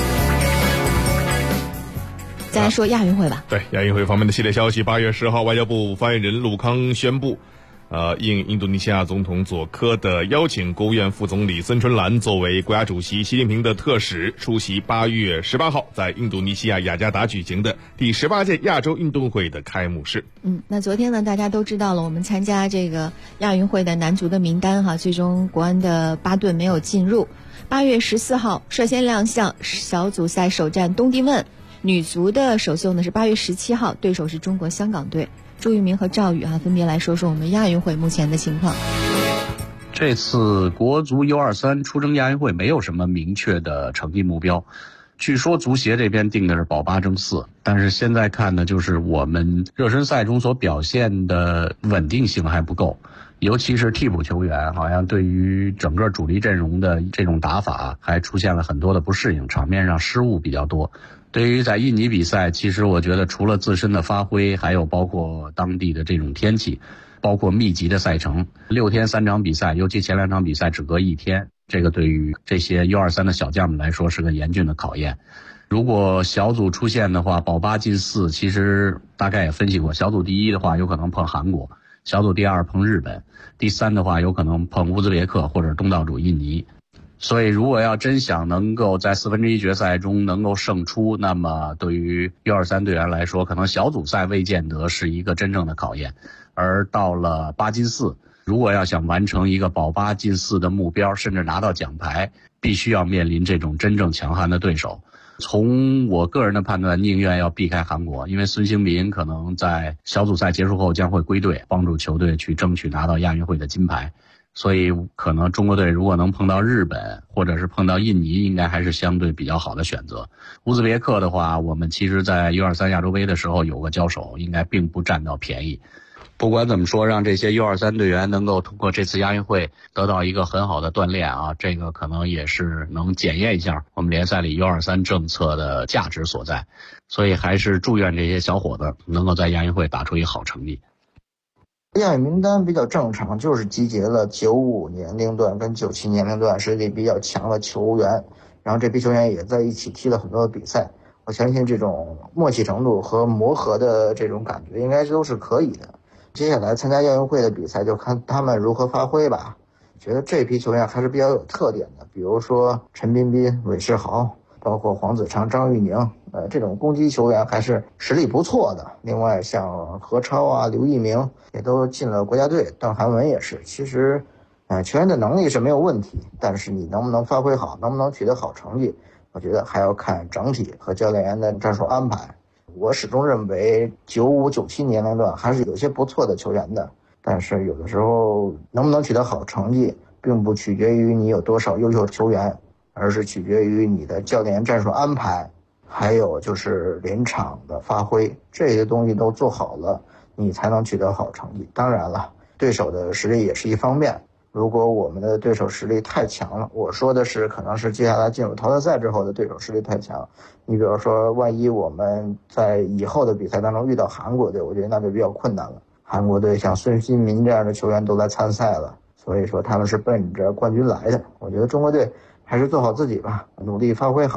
再来说亚运会吧。 对，亚运会方面的系列消息，8月10号，外交部发言人陆康宣布，应印度尼西亚总统佐科的邀请，国务院副总理孙春兰作为国家主席习近平的特使，出席8月18号在印度尼西亚雅加达举行的第18届亚洲运动会的开幕式。 那昨天呢，大家都知道了，我们参加这个亚运会的男足的名单最终国安的巴顿没有进入。8月14号率先亮相小组赛首战东帝汶，女足的首秀呢是8月17号，对手是中国香港队。朱玉明和赵宇分别来说说我们亚运会目前的情况。 这次国足 U23 出征亚运会没有什么明确的成绩目标，据说足协这边定的是保8争4，但是现在看呢，就是我们热身赛中所表现的稳定性还不够，尤其是替补球员好像对于整个主力阵容的这种打法还出现了很多的不适应，场面上失误比较多。对于在印尼比赛，其实我觉得除了自身的发挥，还有包括当地的这种天气，包括密集的赛程，6天3场比赛，尤其前2场比赛只隔1天，这个对于这些 U23 的小将们来说是个严峻的考验。如果小组出线的话，保8进4，其实大概也分析过，小组第一的话有可能碰韩国，小组第二碰日本，第三的话有可能碰乌兹别克或者东道主印尼。所以如果要真想能够在1/4决赛中能够胜出，那么对于 U23 队员来说，可能小组赛未见得是一个真正的考验，而到了8进4，如果要想完成一个保8进4的目标，甚至拿到奖牌，必须要面临这种真正强悍的对手。从我个人的判断，宁愿要避开韩国，因为孙兴民可能在小组赛结束后将会归队，帮助球队去争取拿到亚运会的金牌。所以可能中国队如果能碰到日本或者是碰到印尼，应该还是相对比较好的选择。乌兹别克的话，我们其实在 U23 亚洲杯的时候有个交手，应该并不占到便宜。不管怎么说，让这些 U23 队员能够通过这次亚运会得到一个很好的锻炼这个可能也是能检验一下我们联赛里 U23 政策的价值所在。所以还是祝愿这些小伙子能够在亚运会打出一个好成绩。 亚运名单比较正常，就是集结了95年龄段跟97年龄段实力比较强的球员，然后这批球员也在一起踢了很多的比赛。我相信这种默契程度和磨合的这种感觉应该都是可以的。接下来参加亚运会的比赛就看他们如何发挥吧。觉得这批球员还是比较有特点的，比如说陈彬彬、韦世豪，包括黄子昌、张玉宁，这种攻击球员还是实力不错的。另外像何超刘一鸣也都进了国家队，邓涵文也是。其实球员的能力是没有问题，但是你能不能发挥好，能不能取得好成绩，我觉得还要看整体和教练员的战术安排。我始终认为95、97年龄段还是有些不错的球员的，但是有的时候能不能取得好成绩并不取决于你有多少优秀球员，而是取决于你的教练战术安排，还有就是临场的发挥，这些东西都做好了，你才能取得好成绩。当然了，对手的实力也是一方面，如果我们的对手实力太强了，我说的是可能是接下来进入淘汰赛之后的对手实力太强。你比如说万一我们在以后的比赛当中遇到韩国队，我觉得那就比较困难了。韩国队像孙兴民这样的球员都来参赛了，所以说他们是奔着冠军来的。我觉得中国队还是做好自己吧，努力发挥好。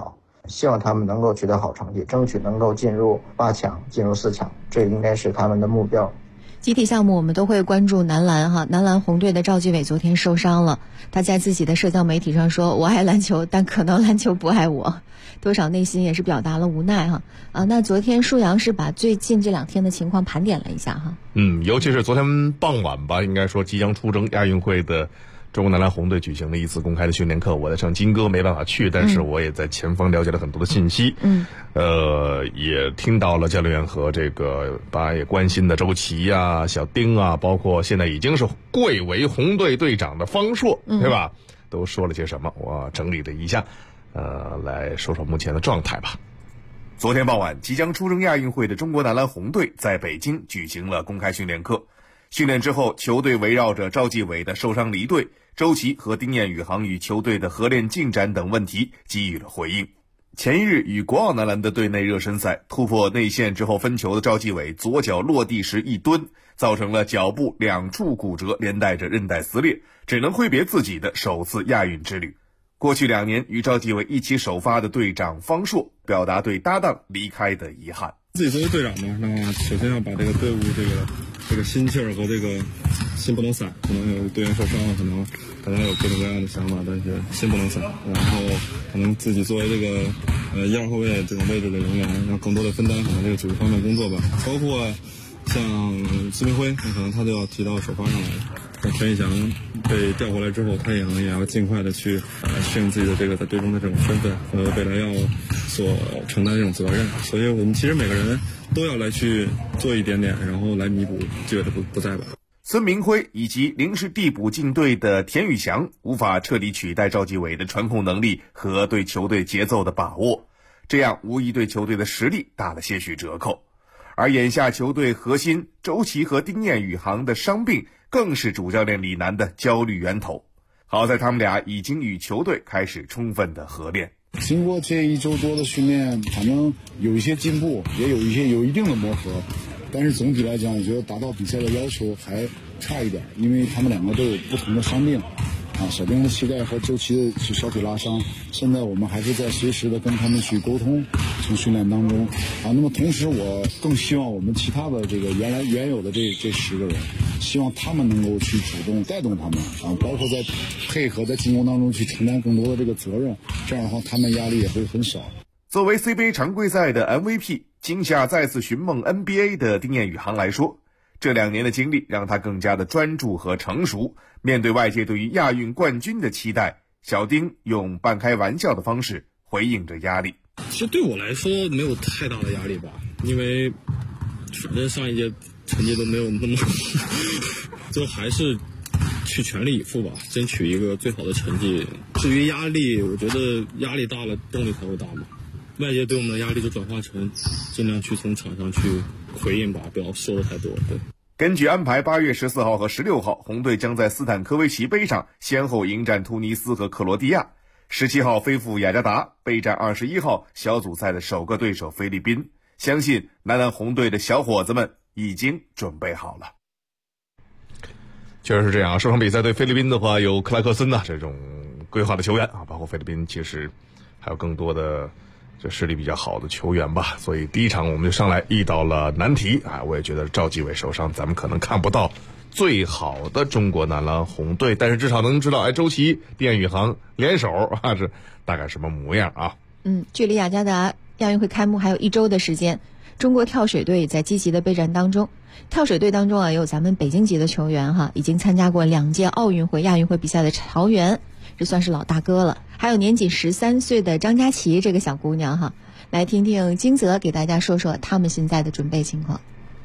希望他们能够取得好成绩，争取能够进入8强、进入4强，这应该是他们的目标。 集体项目我们都会关注男篮哈，男篮红队的赵继伟昨天受伤了，他在自己的社交媒体上说：“我爱篮球，但可能篮球不爱我。”多少内心也是表达了无奈哈。那昨天舒阳是把最近这2天的情况盘点了一下哈。 尤其是昨天傍晚吧，应该说即将出征亚运会的中国男篮红队举行了一次公开的训练课，我在上金哥没办法去，但是我也在前方了解了很多的信息。也听到了教练员和这个大家也关心的周琦啊、小丁啊，包括现在已经是贵为红队队长的方硕，对吧？都说了些什么？我整理了一下，来说说目前的状态吧。昨天傍晚，即将出征亚运会的中国男篮红队在北京举行了公开训练课。训练之后，球队围绕着赵继伟的受伤离队、周琦和丁彦雨航与球队的合练进展等问题给予了回应。前一日与国奥男篮的队内热身赛，突破内线之后分球的赵继伟左脚落地时一蹲，造成了脚部2处骨折，连带着韧带撕裂，只能挥别自己的首次亚运之旅。过去2年与赵继伟一起首发的队长方硕表达对搭档离开的遗憾。 自己作为队长嘛，那首先要把这个队伍这个心气儿和这个心不能散，可能有队员受伤了，可能大家有各种各样的想法，但是心不能散。然后可能自己作为这个1、2后卫这种位置的人员，要更多的分担可能这个组织方面工作吧。包括像孙明辉，可能他就要提到首发上来了。那陈宇翔被调回来之后，他也要尽快的去适应自己的这个在队中的这种身份和未来要所承担这种责任。所以我们其实每个人都要来去做一点点，然后来弥补继伟的不在吧。 孙明辉以及临时递补进队的田宇翔无法彻底取代赵继伟的传控能力和对球队节奏的把握，这样无疑对球队的实力打了些许折扣。而眼下球队核心周琦和丁彦雨航的伤病更是主教练李楠的焦虑源头。好在他们俩已经与球队开始充分的合练。 经过这1周多的训练，反正有一些进步，也有一定的磨合，但是总体来讲，我觉得达到比赛的要求还差一点，因为他们2个都有不同的伤病。小丁的膝盖和周琦的小腿拉伤，现在我们还是在随时的跟他们去沟通，从训练当中那么同时我更希望我们其他的这个原有的这10个人，希望他们能够去主动带动他们包括在配合在进攻当中去承担更多的这个责任，这样的话他们压力也会很小。 作为 CBA 常规赛的 MVP， 今夏再次寻梦 NBA 的丁彦雨航来说，这2年的经历让他更加的专注和成熟。面对外界对于亚运冠军的期待，小丁用半开玩笑的方式回应着压力。 其实对我来说没有太大的压力吧，因为反正上一届成绩都没有那么就还是去全力以赴吧，争取一个最好的成绩。至于压力，我觉得压力大了动力才会大嘛。外界对我们的压力就转化成尽量去从场上去回应吧，不要说的太多。对。 根据安排，8月14号和16号，红队将在斯坦科维奇杯上先后迎战突尼斯和克罗地亚，17号飞赴雅加达备战21号小组赛的首个对手菲律宾。相信男篮红队的小伙子们已经准备好了。确实是这样，这场比赛对菲律宾的话，有克莱克森这种规划的球员包括菲律宾其实还有更多的这实力比较好的球员吧，所以第1场我们就上来遇到了难题我也觉得赵继伟受伤，咱们可能看不到最好的中国男篮红队，但是至少能知道周琦、丁彦雨航联手这大概什么模样距离雅加达亚运会开幕还有1周的时间，中国跳水队也在积极的备战当中。跳水队当中也有咱们北京籍的球员已经参加过2届奥运会、亚运会比赛的曹原，这算是老大哥了。还有年仅13岁的张佳琪这个小姑娘来听听金泽给大家说说他们现在的准备情况。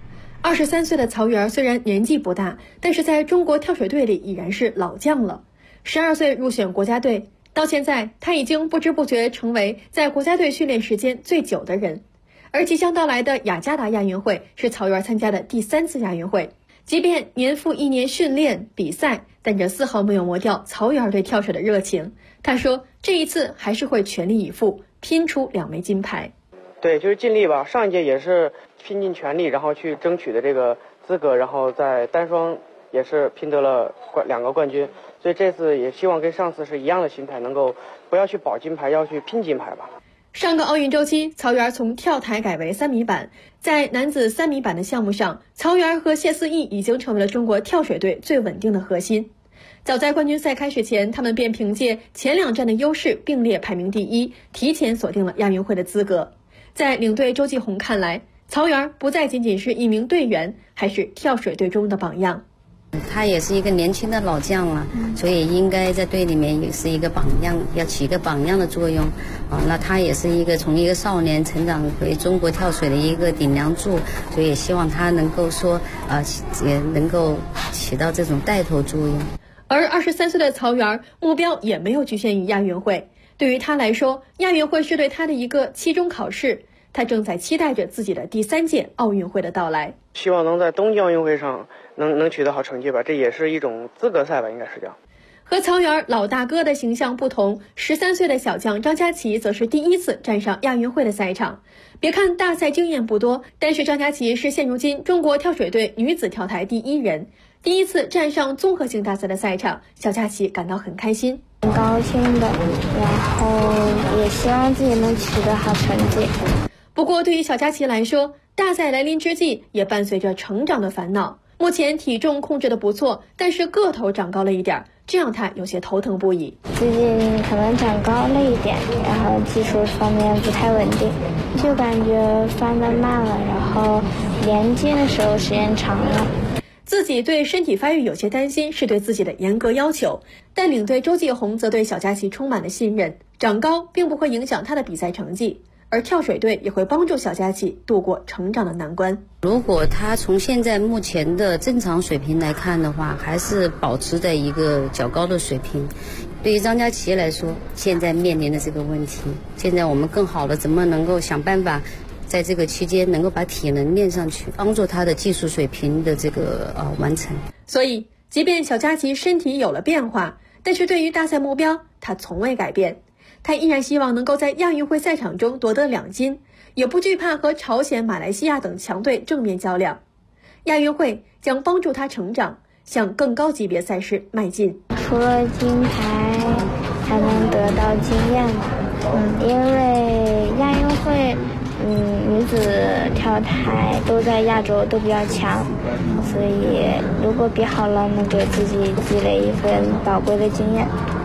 23岁的曹原虽然年纪不大，但是在中国跳水队里已然是老将了。12岁入选国家队，到现在他已经不知不觉成为在国家队训练时间最久的人。而即将到来的雅加达亚运会是曹原参加的第3次亚运会，即便年复一年训练比赛，但这丝毫没有磨掉曹原对跳水的热情。他说这一次还是会全力以赴，拼出2枚金牌。 对，就是尽力吧，上一届也是拼尽全力然后去争取的这个资格，然后在单双也是拼得了2个冠军，所以这次也希望跟上次是一样的心态，能够不要去保金牌，要去拼金牌吧。 上个奥运周期，曹原从跳台改为3米板。在男子3米板的项目上，曹原和谢思义已经成为了中国跳水队最稳定的核心。早在冠军赛开始前，他们便凭借前2站的优势并列排名第1，提前锁定了亚运会的资格。在领队周继红看来，曹原不再仅仅是一名队员，还是跳水队中的榜样。 他也是一个年轻的老将了，所以应该在队里面也是一个榜样，要起一个榜样的作用啊。那他也是一个从一个少年成长为中国跳水的一个顶梁柱，所以也希望他能够说也能够起到这种带头作用。 而23岁的曹原目标也没有局限于亚运会，对于他来说，亚运会是对他的一个期中考试，他正在期待着自己的第3届奥运会的到来。 希望能在东京奥运会上能取得好成绩吧，这也是一种资格赛吧，应该是这样。 和曹原老大哥的形象不同，13岁的小将张家齐则是第1次站上亚运会的赛场。别看大赛经验不多，但是张家齐是现如今中国跳水队女子跳台第1人。第1次站上综合性大赛的赛场，小佳琪感到很开心， 很高兴的，然后也希望自己能取得好成绩。 不过对于小佳琪来说，大赛来临之际也伴随着成长的烦恼。目前体重控制的不错，但是个头长高了一点，这让他有些头疼不已。 最近可能长高了一点，然后技术方面不太稳定，就感觉翻得慢了，然后连接的时候时间长了。 自己对身体发育有些担心，是对自己的严格要求，但领队周继红则对小佳琪充满了信任，长高并不会影响他的比赛成绩，而跳水队也会帮助小佳琪度过成长的难关。 如果他从现在目前的正常水平来看的话，还是保持在一个较高的水平。对于张家齐来说，现在面临的这个问题，现在我们更好的怎么能够想办法在这个期间能够把体能练上去，帮助他的技术水平的这个完成。 所以即便小佳琪身体有了变化，但是对于大赛目标他从未改变，他依然希望能够在亚运会赛场中夺得2金，也不惧怕和朝鲜、马来西亚等强队正面较量。亚运会将帮助他成长，向更高级别赛事迈进。 除了金牌才能得到经验嘛，因为亚运会女子跳台都在亚洲都比较强，所以如果比好了，能给自己积累一份宝贵的经验。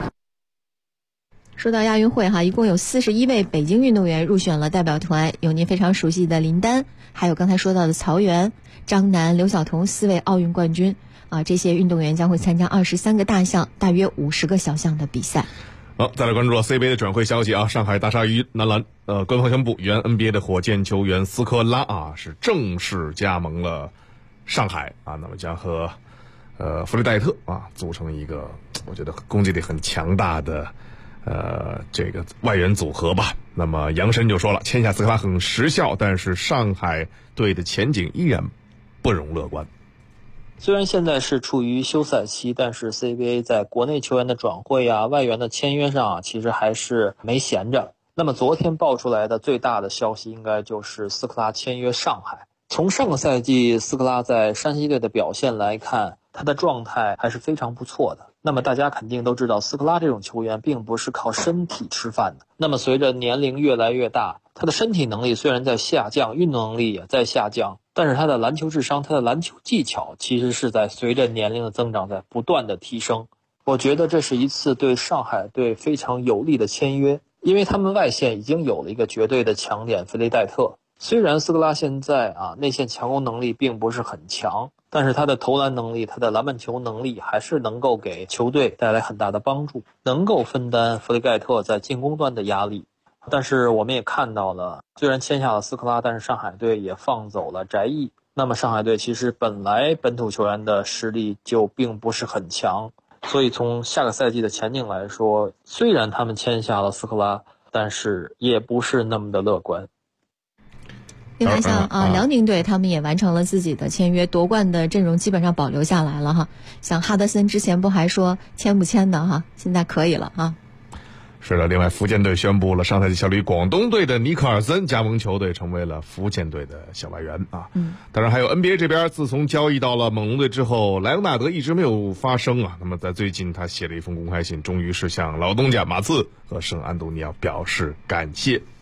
说到亚运会一共有41位北京运动员入选了代表团，有您非常熟悉的林丹，还有刚才说到的曹原、张楠、刘晓彤4位奥运冠军这些运动员将会参加23个大项，大约50个小项的比赛。 好，再来关注CBA 的转会消息上海大鲨鱼男篮官方宣布，原 NBA 的火箭球员斯科拉是正式加盟了上海那么将和弗雷戴特组成一个我觉得攻击力很强大的这个外援组合吧。那么杨申就说了，签下斯科拉很时效，但是上海队的前景依然不容乐观。 虽然现在是处于休赛期，但是 CBA 在国内球员的转会外援的签约上其实还是没闲着。那么昨天爆出来的最大的消息应该就是斯科拉签约上海。从上个赛季斯科拉在山西队的表现来看，他的状态还是非常不错的。那么大家肯定都知道，斯科拉这种球员并不是靠身体吃饭的。那么随着年龄越来越大，他的身体能力虽然在下降，运动能力也在下降，但是他的篮球智商、他的篮球技巧其实是在随着年龄的增长在不断的提升。我觉得这是一次对上海队非常有利的签约，因为他们外线已经有了一个绝对的强点弗雷戴特。虽然斯科拉现在内线强攻能力并不是很强，但是他的投篮能力、他的篮板球能力还是能够给球队带来很大的帮助，能够分担弗雷盖特在进攻端的压力。但是我们也看到了，虽然签下了斯科拉，但是上海队也放走了翟毅。那么上海队其实本来本土球员的实力就并不是很强，所以从下个赛季的前景来说，虽然他们签下了斯科拉，但是也不是那么的乐观。 另外像辽宁队他们也完成了自己的签约，夺冠的阵容基本上保留下来了像哈德森之前不还说签不签的现在可以了是的，另外福建队宣布了上赛季效力广东队的尼克尔森加盟球队，成为了福建队的小外援当然还有 NBA 这边，自从交易到了猛龙队之后，莱昂纳德一直没有发声那么在最近他写了一封公开信，终于是向老东家马刺和圣安东尼奥表示感谢。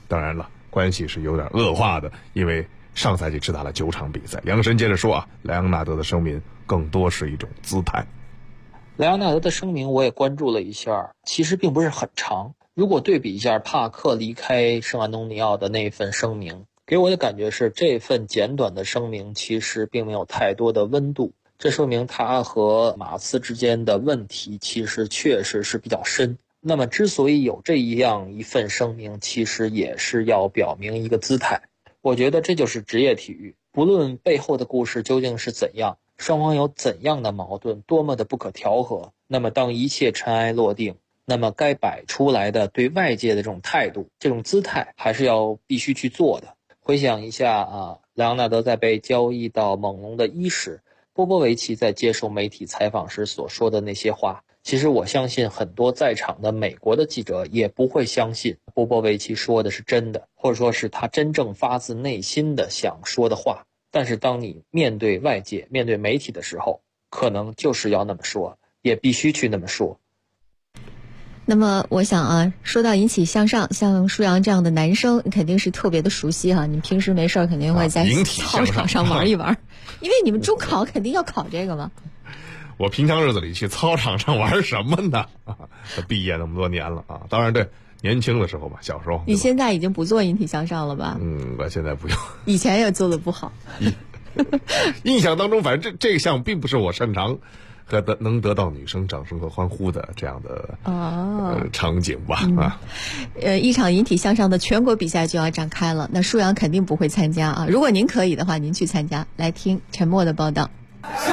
当然了，关系是有点恶化的，因为上赛季只打了9场比赛。杨申接着说啊，莱昂纳德的声明更多是一种姿态。 莱昂纳德的声明我也关注了一下，其实并不是很长。如果对比一下帕克离开圣安东尼奥的那份声明，给我的感觉是这份简短的声明其实并没有太多的温度，这说明他和马刺之间的问题其实确实是比较深。那么之所以有这样一份声明，其实也是要表明一个姿态。我觉得这就是职业体育，不论背后的故事究竟是怎样，双方有怎样的矛盾，多么的不可调和，那么当一切尘埃落定，那么该摆出来的对外界的这种态度，这种姿态还是要必须去做的。回想一下莱昂纳德在被交易到猛龙的伊始，波波维奇在接受媒体采访时所说的那些话，其实我相信很多在场的美国的记者也不会相信波波维奇说的是真的，或者说是他真正发自内心的想说的话。但是当你面对外界，面对媒体的时候，可能就是要那么说，也必须去那么说。 那么我想说到引体向上，像舒阳这样的男生肯定是特别的熟悉你平时没事肯定会在操场上玩一玩，因为你们中考肯定要考这个嘛。 我平常日子里去操场上玩什么呢？毕业那么多年了当然对，年轻的时候吧，小时候。 你现在已经不做引体向上了吧？ 我现在不用。 以前也做的不好。 印象当中，反正这个项目并不是我擅长和能得到女生掌声和欢呼的这样的场景吧。 一场引体向上的全国比赛就要展开了，那舒阳肯定不会参加如果您可以的话，您去参加。来听陈默的报道。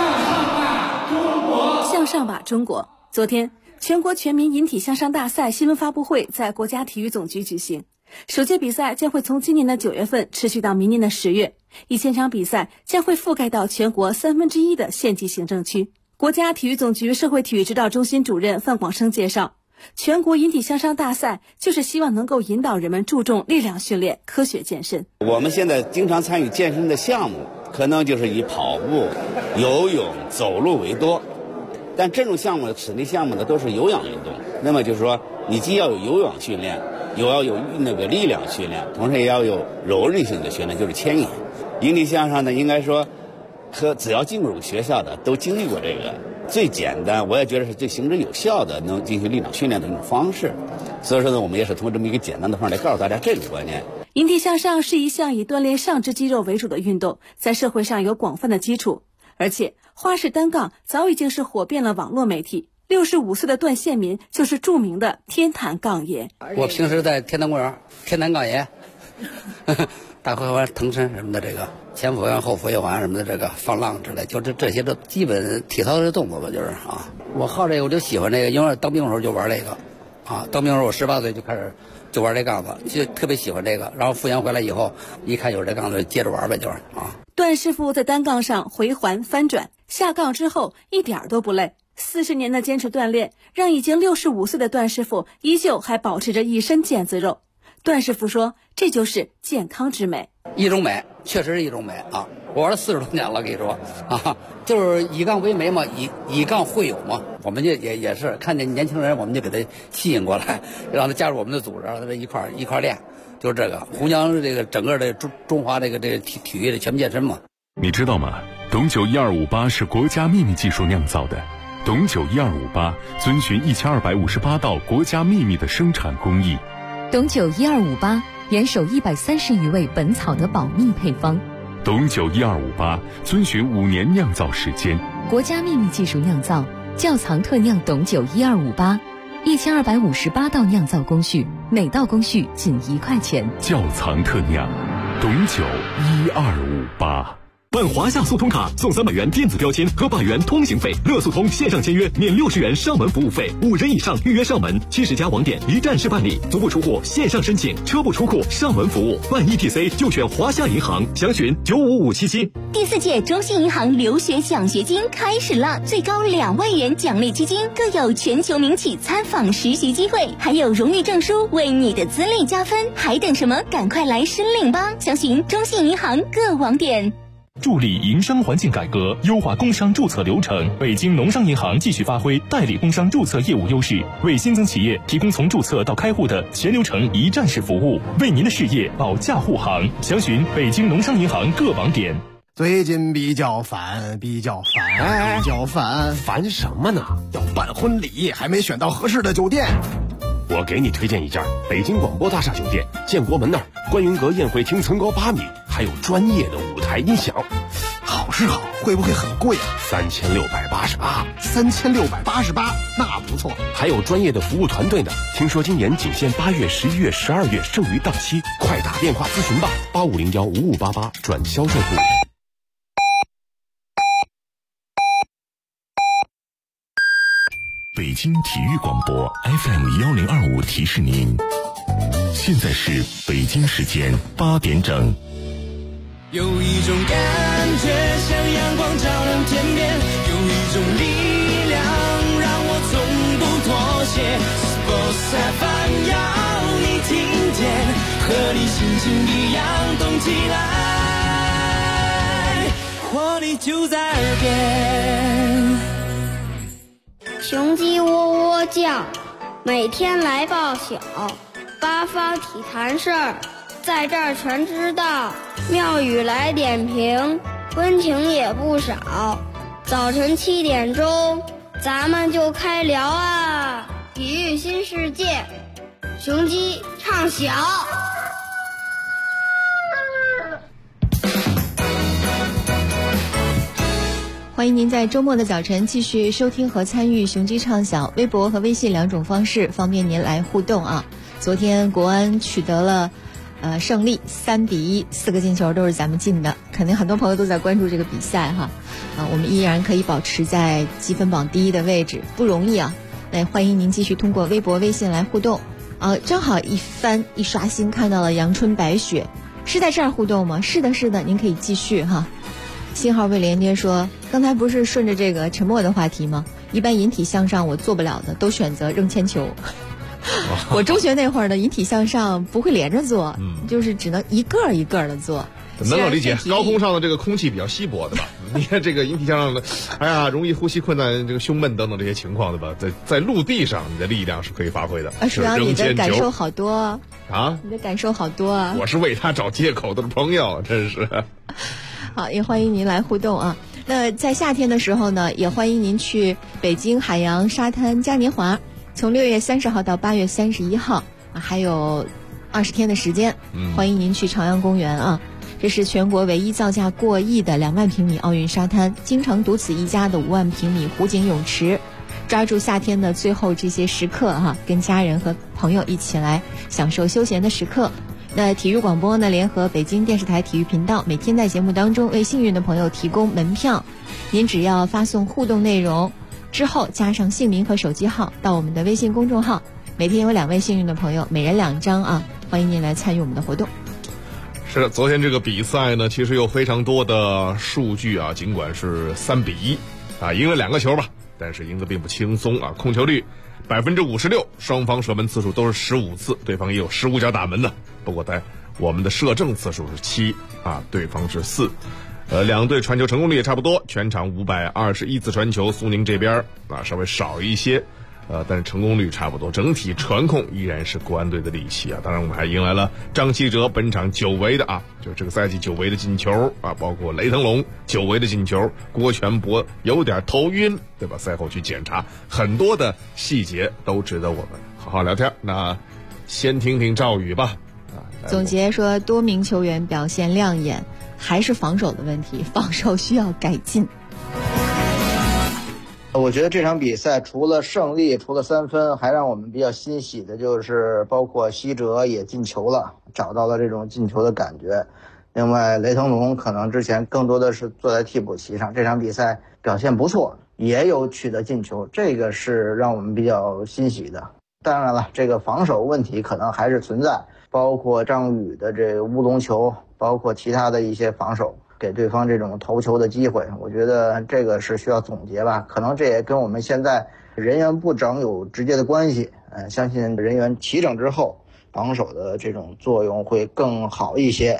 向上吧中国！昨天，全国全民引体向上大赛新闻发布会在国家体育总局举行。首届比赛将会从今年的9月份持续到明年的10月，1000场比赛将会覆盖到全国1/3的县级行政区。国家体育总局社会体育指导中心主任范广生介绍，全国引体向上大赛就是希望能够引导人们注重力量训练、科学健身。 我们现在经常参与健身的项目，可能就是以跑步、游泳、走路为多。但这种项目室内项目呢，都是有氧运动。那么就是说，你既要有有氧训练，又要有力量训练，同时也要有柔韧性的训练，就是牵引。引体向上呢，应该说，只要进入学校的都经历过这个最简单，我也觉得是最行之有效的能进行力量训练的一种方式。所以说呢，我们也是通过这么一个简单的方式来告诉大家这个观念。 引体向上是一项以锻炼上肢肌肉为主的运动，在社会上有广泛的基础。而且花式单杠早已经是火遍了网络媒体。65岁的段宪民就是著名的天坛杠爷。 我平时在天坛公园天坛杠爷，大回环、腾身什么的，这个前俯环、后俯叶环什么的，这个放浪之类，就这些都基本体操的动作吧，就是我好这个，我就喜欢这个，因为当兵的时候就玩这个当兵的时候我18岁就开始就玩这杠子，就特别喜欢这个。然后复员回来以后，一看有这杠子，接着玩呗，就是段师傅在单杠上回环翻转，下杠之后一点都不累。40年的坚持锻炼，让已经65岁的段师傅依旧还保持着一身腱子肉。段师傅说，这就是健康之美。 一种美，确实是一种美我玩了40多年了，跟你说就是以杠为媒嘛，以杠会友嘛。我们也是看见年轻人，我们就给他吸引过来，让他加入我们的组织，让他一块练。就是这个弘扬这个整个的中华这个体育的全面健身嘛。 你知道吗？董酒1258是国家秘密技术酿造的。董酒1258遵循1258道国家秘密的生产工艺。 董酒1258严守130余味本草的保密配方。 董酒1258遵循5年酿造时间， 国家秘密技术酿造，窖藏特酿董酒1258，1258道酿造工序，每道工序仅1块钱。 窖藏特酿，董酒1258。 办华夏速通卡送300元电子标签和100元通行费，乐速通线上签约免60元上门服务费，5人以上预约上门，70家网点一站式办理，足不出户线上申请，车不出库上门服务，办 ETC 就选华夏银行，详询95577。 第4届中信银行留学奖学金开始了，最高2万元奖励基金，更有全球名企参访实习机会，还有荣誉证书为你的资历加分，还等什么？赶快来申领吧！详询中信银行各网点。 助力营商环境改革，优化工商注册流程。北京农商银行继续发挥代理工商注册业务优势，为新增企业提供从注册到开户的全流程一站式服务，为您的事业保驾护航。详询北京农商银行各网点。 最近比较烦，烦什么呢？要办婚礼，还没选到合适的酒店。 我给你推荐一家北京广播大厦酒店，建国门那儿，观云阁宴会厅层高8米，还有专业的舞台音响。 好是好，会不会很贵啊？3688，那不错。 还有专业的服务团队呢。听说今年仅限8月、11月、12月，剩余档期，快打电话咨询吧，85015588转销售部。 北京体育广播 FM1025提示您，现在是北京时间8点整。 有一种感觉像阳光照亮天边，有一种力量让我从不妥协。Sports FM 要你听见，和你心情一样动起来，活力就在耳边。 雄鸡喔喔叫，每天来报晓，八方体坛事儿，在这儿全知道。妙语来点评，温情也不少。早晨7点钟，咱们就开聊啊！体育新世界，雄鸡唱晓。 欢迎您在周末的早晨继续收听和参与雄鸡唱晓，微博和微信2种方式方便您来互动啊。昨天国安取得了胜利3-1，4个进球都是咱们进的，肯定很多朋友都在关注这个比赛哈。我们依然可以保持在积分榜第1的位置，不容易啊。那欢迎您继续通过微博微信来互动正好一刷新看到了阳春白雪，是在这儿互动吗？是的，您可以继续哈。信号未连接说，刚才不是顺着这个沉默的话题吗？一般引体向上我做不了的都选择扔铅球。我中学那会儿的引体向上不会连着做，就是只能一个一个的做。 能够理解，高空上的这个空气比较稀薄的吧？你看这个引体向上的，容易呼吸困难，这个胸闷等等这些情况的吧？在陆地上，你的力量是可以发挥的。 是啊，你的感受好多啊！ 你的感受好多啊！ 我是为他找借口，都是朋友，真是。 好，也欢迎您来互动啊。那在夏天的时候呢，也欢迎您去北京海洋沙滩嘉年华，从6月30号到8月31号还有20天的时间，欢迎您去朝阳公园啊。这是全国唯一造价过亿的2万平米奥运沙滩，京城独此一家的5万平米湖景泳池，抓住夏天的最后这些时刻跟家人和朋友一起来享受休闲的时刻。那体育广播呢，联合北京电视台体育频道，每天在节目当中为幸运的朋友提供门票。您只要发送互动内容之后加上姓名和手机号到我们的微信公众号，每天有2位幸运的朋友，每人2张啊！欢迎您来参与我们的活动。 是的，昨天这个比赛呢，其实有非常多的数据啊，尽管是3-1赢了2个球吧，但是赢得并不轻松啊。控球率56%，双方射门次数都是15次，对方也有15脚打门的。不过在我们的射正次数是7对方是4。两队传球成功率也差不多，全场521次传球，苏宁这边稍微少一些，但是成功率差不多，整体传控依然是国安队的利器啊。当然我们还迎来了张稀哲本场久违的就是这个赛季久违的进球包括雷腾龙久违的进球，郭全博有点头晕，对吧？赛后去检查，很多的细节都值得我们好好聊天。那先听听赵宇吧。 总结说，多名球员表现亮眼，还是防守的问题，防守需要改进。 我觉得这场比赛除了胜利，除了3分，还让我们比较欣喜的就是包括希哲也进球了，找到了这种进球的感觉。另外雷腾龙可能之前更多的是坐在替补席上，这场比赛表现不错，也有取得进球，这个是让我们比较欣喜的。当然了，这个防守问题可能还是存在，包括张宇的这个乌龙球，包括其他的一些防守，给对方这种头球的机会，我觉得这个是需要总结吧。可能这也跟我们现在人员不整有直接的关系。相信人员齐整之后，防守的这种作用会更好一些。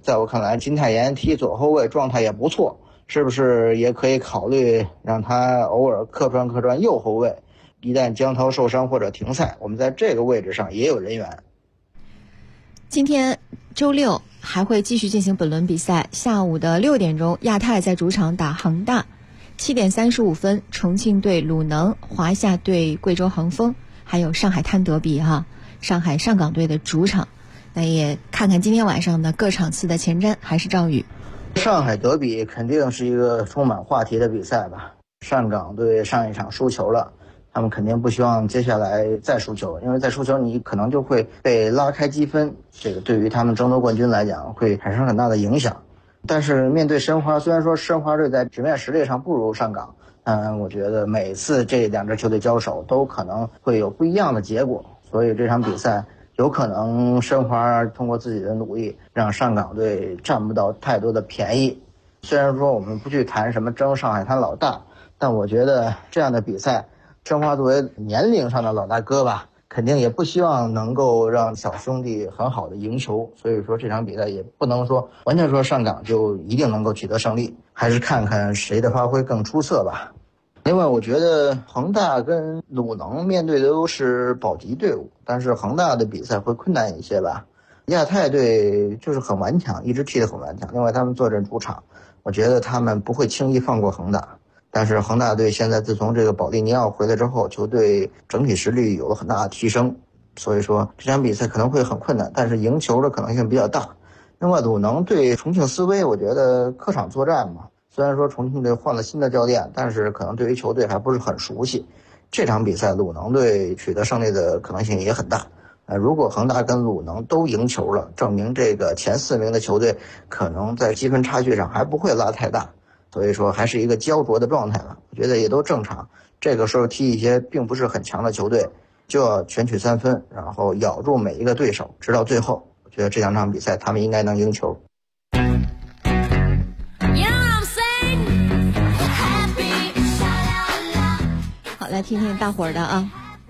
在我看来，金泰妍踢左后卫状态也不错，是不是也可以考虑让他偶尔客串右后卫？一旦江涛受伤或者停赛，我们在这个位置上也有人员。 今天周六还会继续进行本轮比赛，下午的6点钟，亚太在主场打恒大；7点35分，重庆对鲁能，华夏对贵州恒丰，还有上海滩德比上海上港队的主场。那也看看今天晚上的各场次的前瞻，还是赵宇。 上海德比肯定是一个充满话题的比赛吧。上港队上一场输球了，他们肯定不希望接下来再输球，因为再输球你可能就会被拉开积分，这个对于他们争夺冠军来讲会产生很大的影响。但是面对申花，虽然说申花队在纸面实力上不如上港，我觉得每次这两支球队交手都可能会有不一样的结果，所以这场比赛有可能申花通过自己的努力让上港队占不到太多的便宜。虽然说我们不去谈什么争上海滩老大，但我觉得这样的比赛，申花作为年龄上的老大哥吧，肯定也不希望能够让小兄弟很好的赢球，所以说这场比赛也不能说完全说上港就一定能够取得胜利，还是看看谁的发挥更出色吧。另外我觉得恒大跟鲁能面对的都是保级队伍，但是恒大的比赛会困难一些吧。亚太队就是很顽强，一直踢得很顽强，另外他们坐镇主场，我觉得他们不会轻易放过恒大。但是恒大队现在自从这个保利尼奥回来之后，球队整体实力有了很大的提升，所以说这场比赛可能会很困难，但是赢球的可能性比较大。另外鲁能对重庆斯威，我觉得客场作战嘛，虽然说重庆队换了新的教练，但是可能对于球队还不是很熟悉。这场比赛鲁能队取得胜利的可能性也很大。如果恒大跟鲁能都赢球了，证明这个前4名的球队可能在积分差距上还不会拉太大，所以说还是一个焦灼的状态吧，我觉得也都正常。这个时候踢一些并不是很强的球队，就要全取3分，然后咬住每一个对手，直到最后。我觉得这2场比赛他们应该能赢球。 好，来听听大伙儿的啊。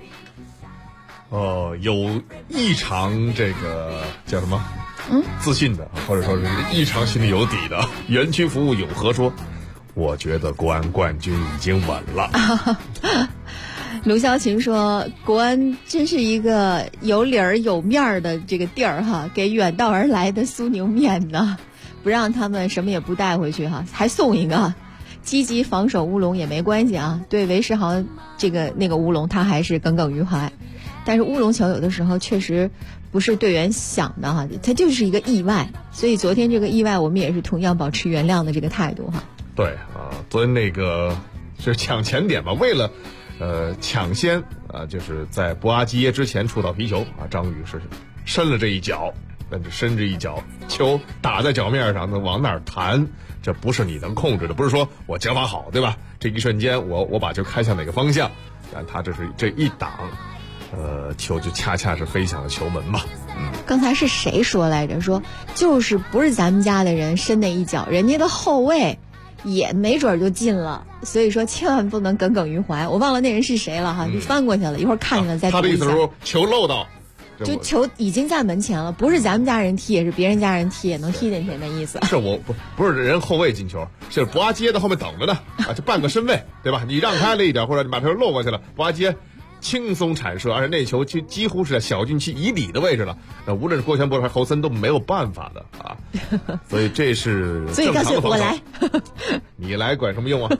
有异常这个叫什么？自信的，或者说是异常心里有底的。园区服务有何说？我觉得国安冠军已经稳了。 卢潇琴说，国安真是一个有理儿有面儿的这个地儿哈，给远道而来的苏宁面子，不让他们什么也不带回去哈，还送一个。积极防守乌龙也没关系啊，对韦世豪那个乌龙他还是耿耿于怀。但是乌龙球有的时候确实不是队员想的哈，它就是一个意外，所以昨天这个意外我们也是同样保持原谅的这个态度哈。 对啊，昨天那个是抢前点吧，为了抢先就是在博阿基耶之前触到皮球啊，张宇是伸了这一脚，但是伸这一脚球打在脚面上，能往哪儿弹，这不是你能控制的，不是说我脚法好对吧？这一瞬间我把球开向哪个方向，但他这一挡。球就恰恰是飞向了球门嘛。 刚才是谁说来着？说就是不是咱们家的人伸那一脚，人家的后卫也没准就进了。所以说千万不能耿耿于怀。我忘了那人是谁了哈，就翻过去了，一会儿看见了再读一下。 他的意思是说球漏到， 就球已经在门前了，不是咱们家人踢，也是别人家人踢，也能踢进去那意思。 是我不是人后卫进球，是博阿基耶在后面等着呢就半个身位对吧？你让开了一点，或者你把球漏过去了，博阿基耶轻松铲射，而且那球几乎是在小禁区以里的位置了，那无论是郭全博还是侯森都没有办法的啊，所以这是正常的防守。 我来你来管什么用啊？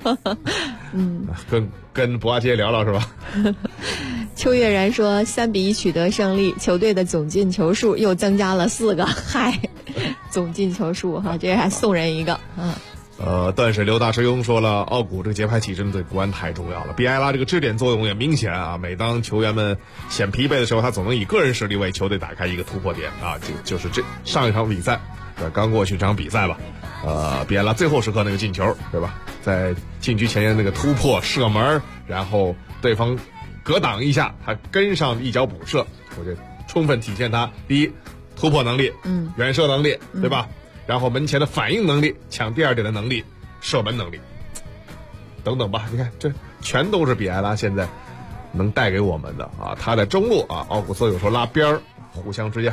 跟博阿基耶聊聊是吧？ 邱月然说3-1取得胜利，球队的总进球数又增加了4个，嗨，总进球数哈，这还送人一个但是刘大师兄说了，奥古这个节拍器真的对国安太重要了。比埃拉这个支点作用也明显啊，每当球员们显疲惫的时候，他总能以个人实力为球队打开一个突破点啊，就是这上一场比赛，刚过去这场比赛吧，比埃拉最后时刻那个进球，对吧？在禁区前沿那个突破射门，然后对方格挡一下，他跟上一脚补射，我觉得充分体现他第一突破能力，远射能力，对吧？然后门前的反应能力，抢第二点的能力，射门能力等等吧，你看这全都是比埃拉现在能带给我们的啊。他在中路啊，奥古斯有时候拉边儿，互相之间还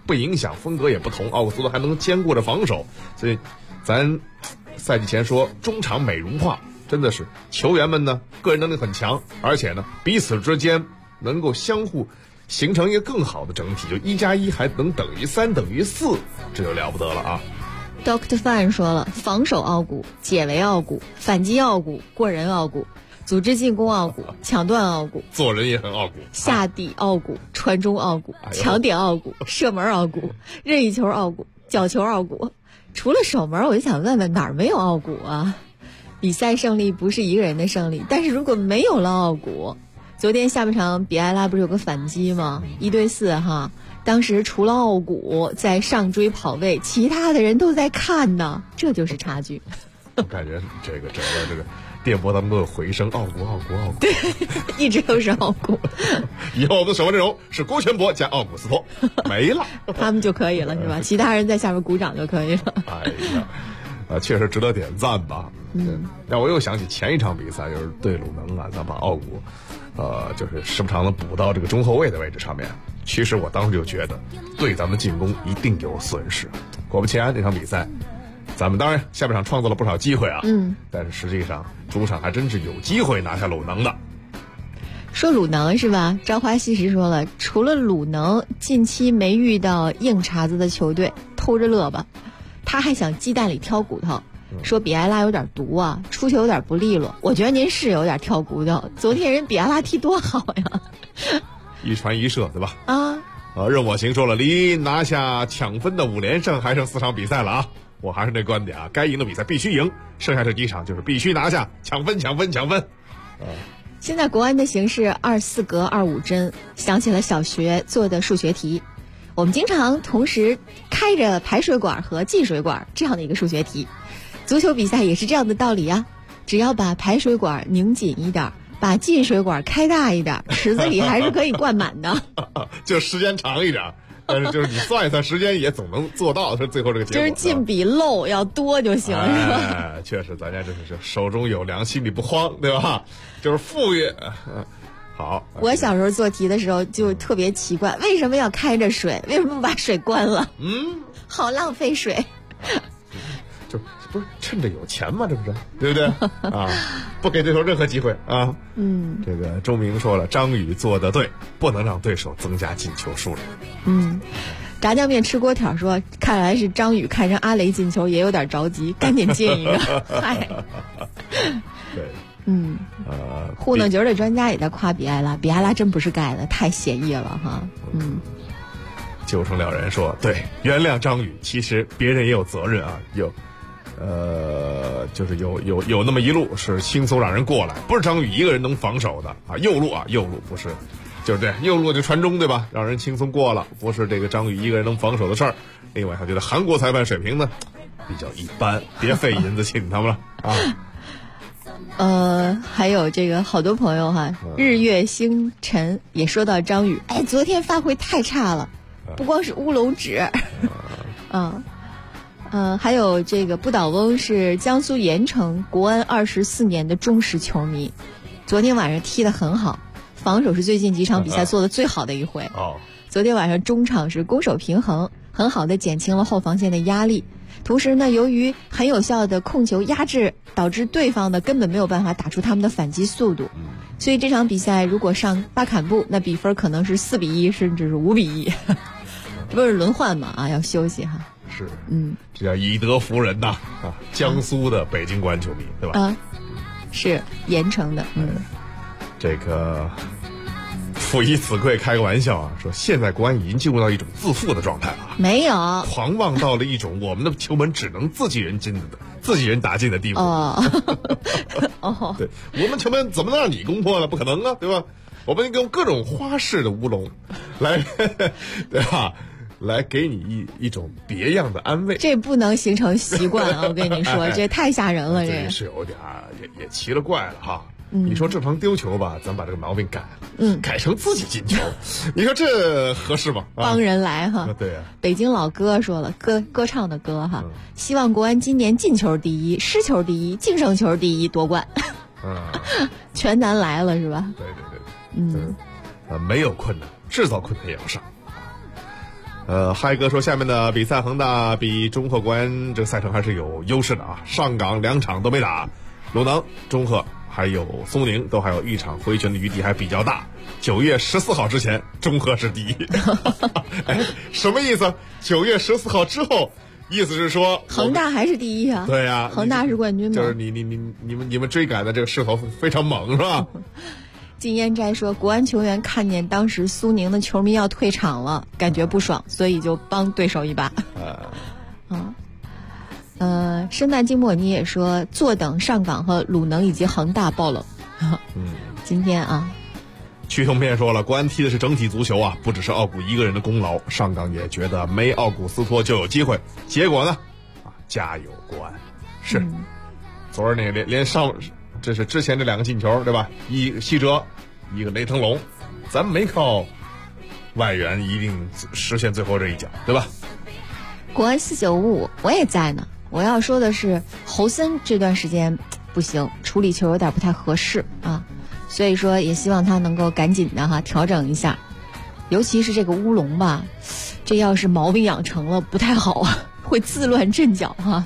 不影响，风格也不同，奥古斯托还能兼顾着防守，所以咱赛季前说中场美如画，真的是球员们呢个人能力很强，而且呢彼此之间能够相互形成一个更好的整体，就1+1还能等于3等于4，这就了不得了啊。 Dr. Fan 说了，防守奥古，解围奥古，反击奥古，过人奥古，组织进攻奥古，抢断奥古， 做人也很奥古， 下底奥古，传中奥古，抢点奥古，射门奥古，任意球奥古，角球奥古。除了守门，我就想问问哪儿没有奥古啊？比赛胜利不是一个人的胜利，但是如果没有了奥古，昨天下半场比埃拉不是有个反击吗？1对4哈。当时除了奥古在上追跑位，其他的人都在看呢，这就是差距。 感觉这个整个这个电波当中都有回声，奥古， 对，一直都是奥古。 以后我们的守门阵容是郭全博加奥古斯托，没了， 他们就可以了是吧？其他人在下面鼓掌就可以了。 哎呀，确实值得点赞吧。让我又想起前一场比赛，就是对鲁能啊，咱把奥古就是时不常的补到这个中后卫的位置上面。其实我当时就觉得对咱们进攻一定有损失。果不其然，这场比赛咱们当然下半场创造了不少机会啊，但是实际上主场还真是有机会拿下鲁能的。 说鲁能是吧？朝花夕拾说了，除了鲁能近期没遇到硬茬子的球队，偷着乐吧。他还想鸡蛋里挑骨头，说比埃拉有点毒啊，出球有点不利落。我觉得您是有点挑骨头，昨天人比埃拉踢多好呀， 一传一射对吧？ 任我行说了，离拿下抢分的5连胜还剩4场比赛了啊！我还是那观点啊，该赢的比赛必须赢，剩下这几场就是必须拿下，抢分。 现在国安的形式24格25针，想起了小学做的数学题。我们经常同时开着排水管和进水管这样的一个数学题，足球比赛也是这样的道理啊！只要把排水管拧紧一点，把进水管开大一点，池子里还是可以灌满的。 就时间长一点，但是就是你算一算时间也总能做到，是最后这个结果。 就是进比漏要多就行，是吧？确实，咱家真是手中有粮，心里不慌，对吧？就是富裕。好， 我小时候做题的时候就特别奇怪，为什么要开着水？为什么不把水关了？好浪费水。 就不是趁着有钱嘛，这不是对不对啊？不给对手任何机会啊。这个周明说了，张宇做得对，不能让对手增加进球数量。 炸酱面吃锅条说，看来是张宇看上阿雷进球也有点着急，赶紧进一个。嗨， 对。 糊弄球的专家也在夸比埃拉，比埃拉真不是盖的，太写意了哈。 就成了人说，对，原谅张宇，其实别人也有责任啊，就是有那么一路是轻松让人过来，不是张宇一个人能防守的啊，右路不是，就是对，右路就传中对吧，让人轻松过了，不是这个张宇一个人能防守的事儿。另外，他觉得韩国裁判水平呢比较一般，别费银子请他们了啊。 还有这个好多朋友哈，日月星辰也说到张宇，昨天发挥太差了，不光是乌龙指，还有这个不倒翁是江苏盐城国安24年的忠实球迷，昨天晚上踢得很好，防守是最近几场比赛做的最好的一回。昨天晚上中场是攻守平衡，很好的减轻了后防线的压力。同时呢，由于很有效的控球压制，导致对方呢根本没有办法打出他们的反击速度，所以这场比赛如果上巴坎布，那比分可能是4-1，甚至是5-1。不是轮换嘛要休息哈。 是，这叫以德服人呐江苏的北京国安球迷对吧？ 是盐城的。 这个父以子贵开个玩笑啊，说现在国安已经进入到一种自负的状态了， 没有狂妄到了一种我们的球门只能自己人打进的地步。对，我们球门怎么能让你攻破呢？不可能啊，对吧？我们用各种花式的乌龙来对吧，来给你一种别样的安慰。 这不能形成习惯啊，我跟你说这太吓人了， 这是有点也奇了怪了哈。你说正常丢球吧，咱把这个毛病改了，改成自己进球，你说这合适吗？ 帮人来哈。 对啊。 北京老歌说了，歌唱的歌哈，希望国安今年进球第一，失球第一，净胜球第一，夺冠。全南来了是吧？ 对。没有困难，制造困难也要上。 嗨哥说下面的比赛恒大比中赫国安这个赛程还是有优势的啊，上港2场都没打，鲁能、中赫还有苏宁都还有一场回旋的余地还比较大。9月14号之前，中赫是第一。哎，什么意思？9月14号之后，意思是说恒大还是第一啊？ 对呀， 恒大是冠军嘛。 就是你们追赶的这个势头非常猛，是吧？ 金烟斋说，国安球员看见当时苏宁的球迷要退场了，感觉不爽，所以就帮对手一把。生旦净末你也说坐等上港和鲁能以及恒大爆冷。今天啊， 曲同片说了，国安踢的是整体足球啊，不只是奥古一个人的功劳，上港也觉得没奥古斯托就有机会，结果呢，加油国安！是，昨儿那个连上。这是之前这2个进球，对吧？一个西哲，一个雷腾龙，咱们没靠外援一定实现最后这一脚，对吧？ 国安4955，我也在呢。我要说的是，侯森这段时间不行，处理球有点不太合适啊，所以说也希望他能够赶紧的调整一下，尤其是这个乌龙吧，这要是毛病养成了不太好啊，会自乱阵脚哈。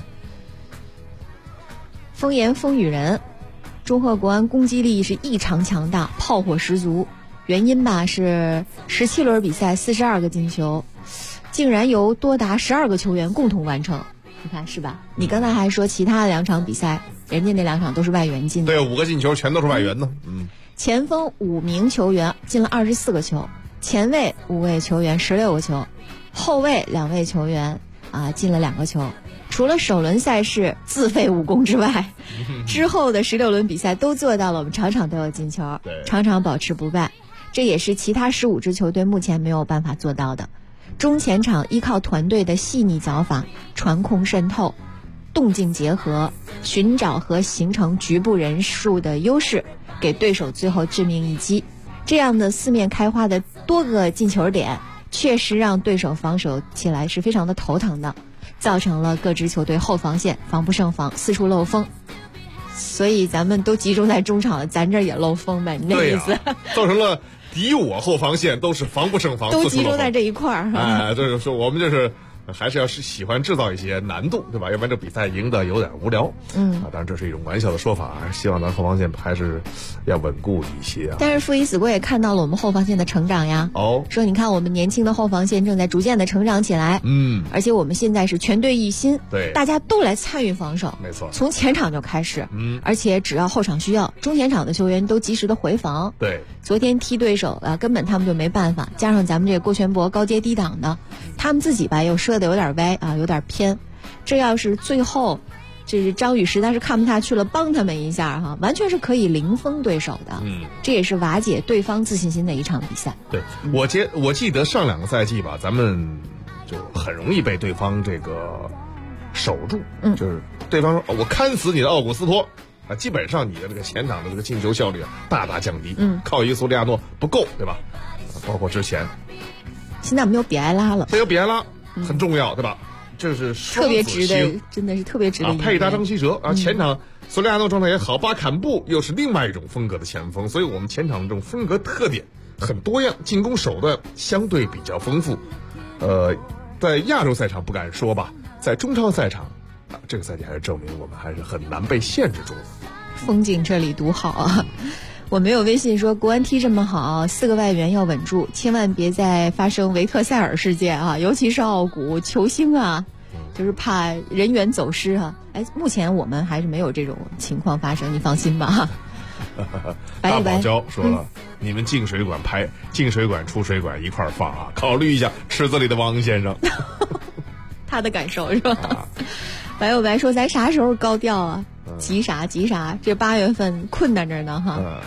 风言风雨人。中赫国安攻击力是异常强大，炮火十足。原因吧是17轮比赛42个进球，竟然由多达12个球员共同完成。你看是吧？你刚才还说其他的2场比赛，人家那2场都是外援进的。 对，5个进球全都是外援呢。 前锋5名球员进了24个球，前卫5位球员16个球，后卫2位球员进了2个球。除了首轮赛事自废武功之外，之后的16轮比赛都做到了，我们场场都有进球，场场保持不败，这也是其他15支球队目前没有办法做到的。中前场依靠团队的细腻脚法、传控渗透、动静结合，寻找和形成局部人数的优势，给对手最后致命一击。这样的四面开花的多个进球点，确实让对手防守起来是非常的头疼的，造成了各支球队后防线防不胜防，四处漏风。所以咱们都集中在中场了，咱这也漏风呗，你那意思？ 造成了敌我后防线都是防不胜防， 都集中在这一块儿。 哎，这就是我们就是还是要喜欢制造一些难度，对吧？要不然这比赛赢得有点无聊。当然这是一种玩笑的说法，希望咱后防线还是要稳固一些啊。 但是负一死锅也看到了我们后防线的成长呀。说你看我们年轻的后防线正在逐渐的成长起来。而且我们现在是全队一心， 对， 大家都来参与防守， 没错， 从前场就开始。而且只要后场需要，中前场的球员都及时的回防。 对， 昨天踢对手根本他们就没办法，加上咱们这个郭全博高接低挡的，他们自己吧又射的有点歪有点偏，这要是最后这是张宇实在是看不下去了，帮他们一下完全是可以零封对手的。这也是瓦解对方自信心的一场比赛。 对，我记得上2个赛季吧，咱们就很容易被对方这个守住，就是对方说我看死你的奥古斯托基本上你的这个前场的这个进球效率大大降低。靠一个苏利亚诺不够，对吧？包括之前， 现在我们有比埃拉了， 这有比埃拉很重要，对吧？这是特别值的，真的是特别值的。 佩达张稀哲前场索利亚诺状态也好，巴坎布又是另外一种风格的前锋，所以我们前场这种风格特点很多样，进攻手段相对比较丰富。在亚洲赛场不敢说吧，在中超赛场这个赛季还是证明我们还是很难被限制住的。 风景这里独好啊！我没有微信说国安踢这么好，4个外援要稳住，千万别再发生维特塞尔事件尤其是奥古球星就是怕人员走失目前我们还是没有这种情况发生，你放心吧大宝娇说了，你们进水管拍，进水管出水管一块放考虑一下池子里的王先生他的感受是吧？白有白说咱啥时候高调急啥急啥，这8月份困难着呢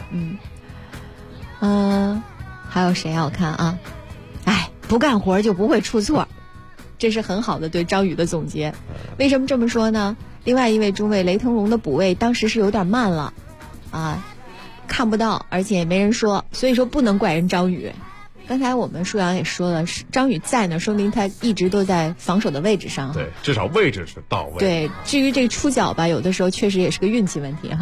还有谁我看不干活就不会出错，这是很好的对张宇的总结。为什么这么说呢？另外一位中卫雷腾龙的补位当时是有点慢了看不到，而且也没人说，所以说不能怪人张宇。刚才我们舒阳也说了，张宇在呢，说明他一直都在防守的位置上。 对，至少位置是到位。 对，至于这个出脚吧，有的时候确实也是个运气问题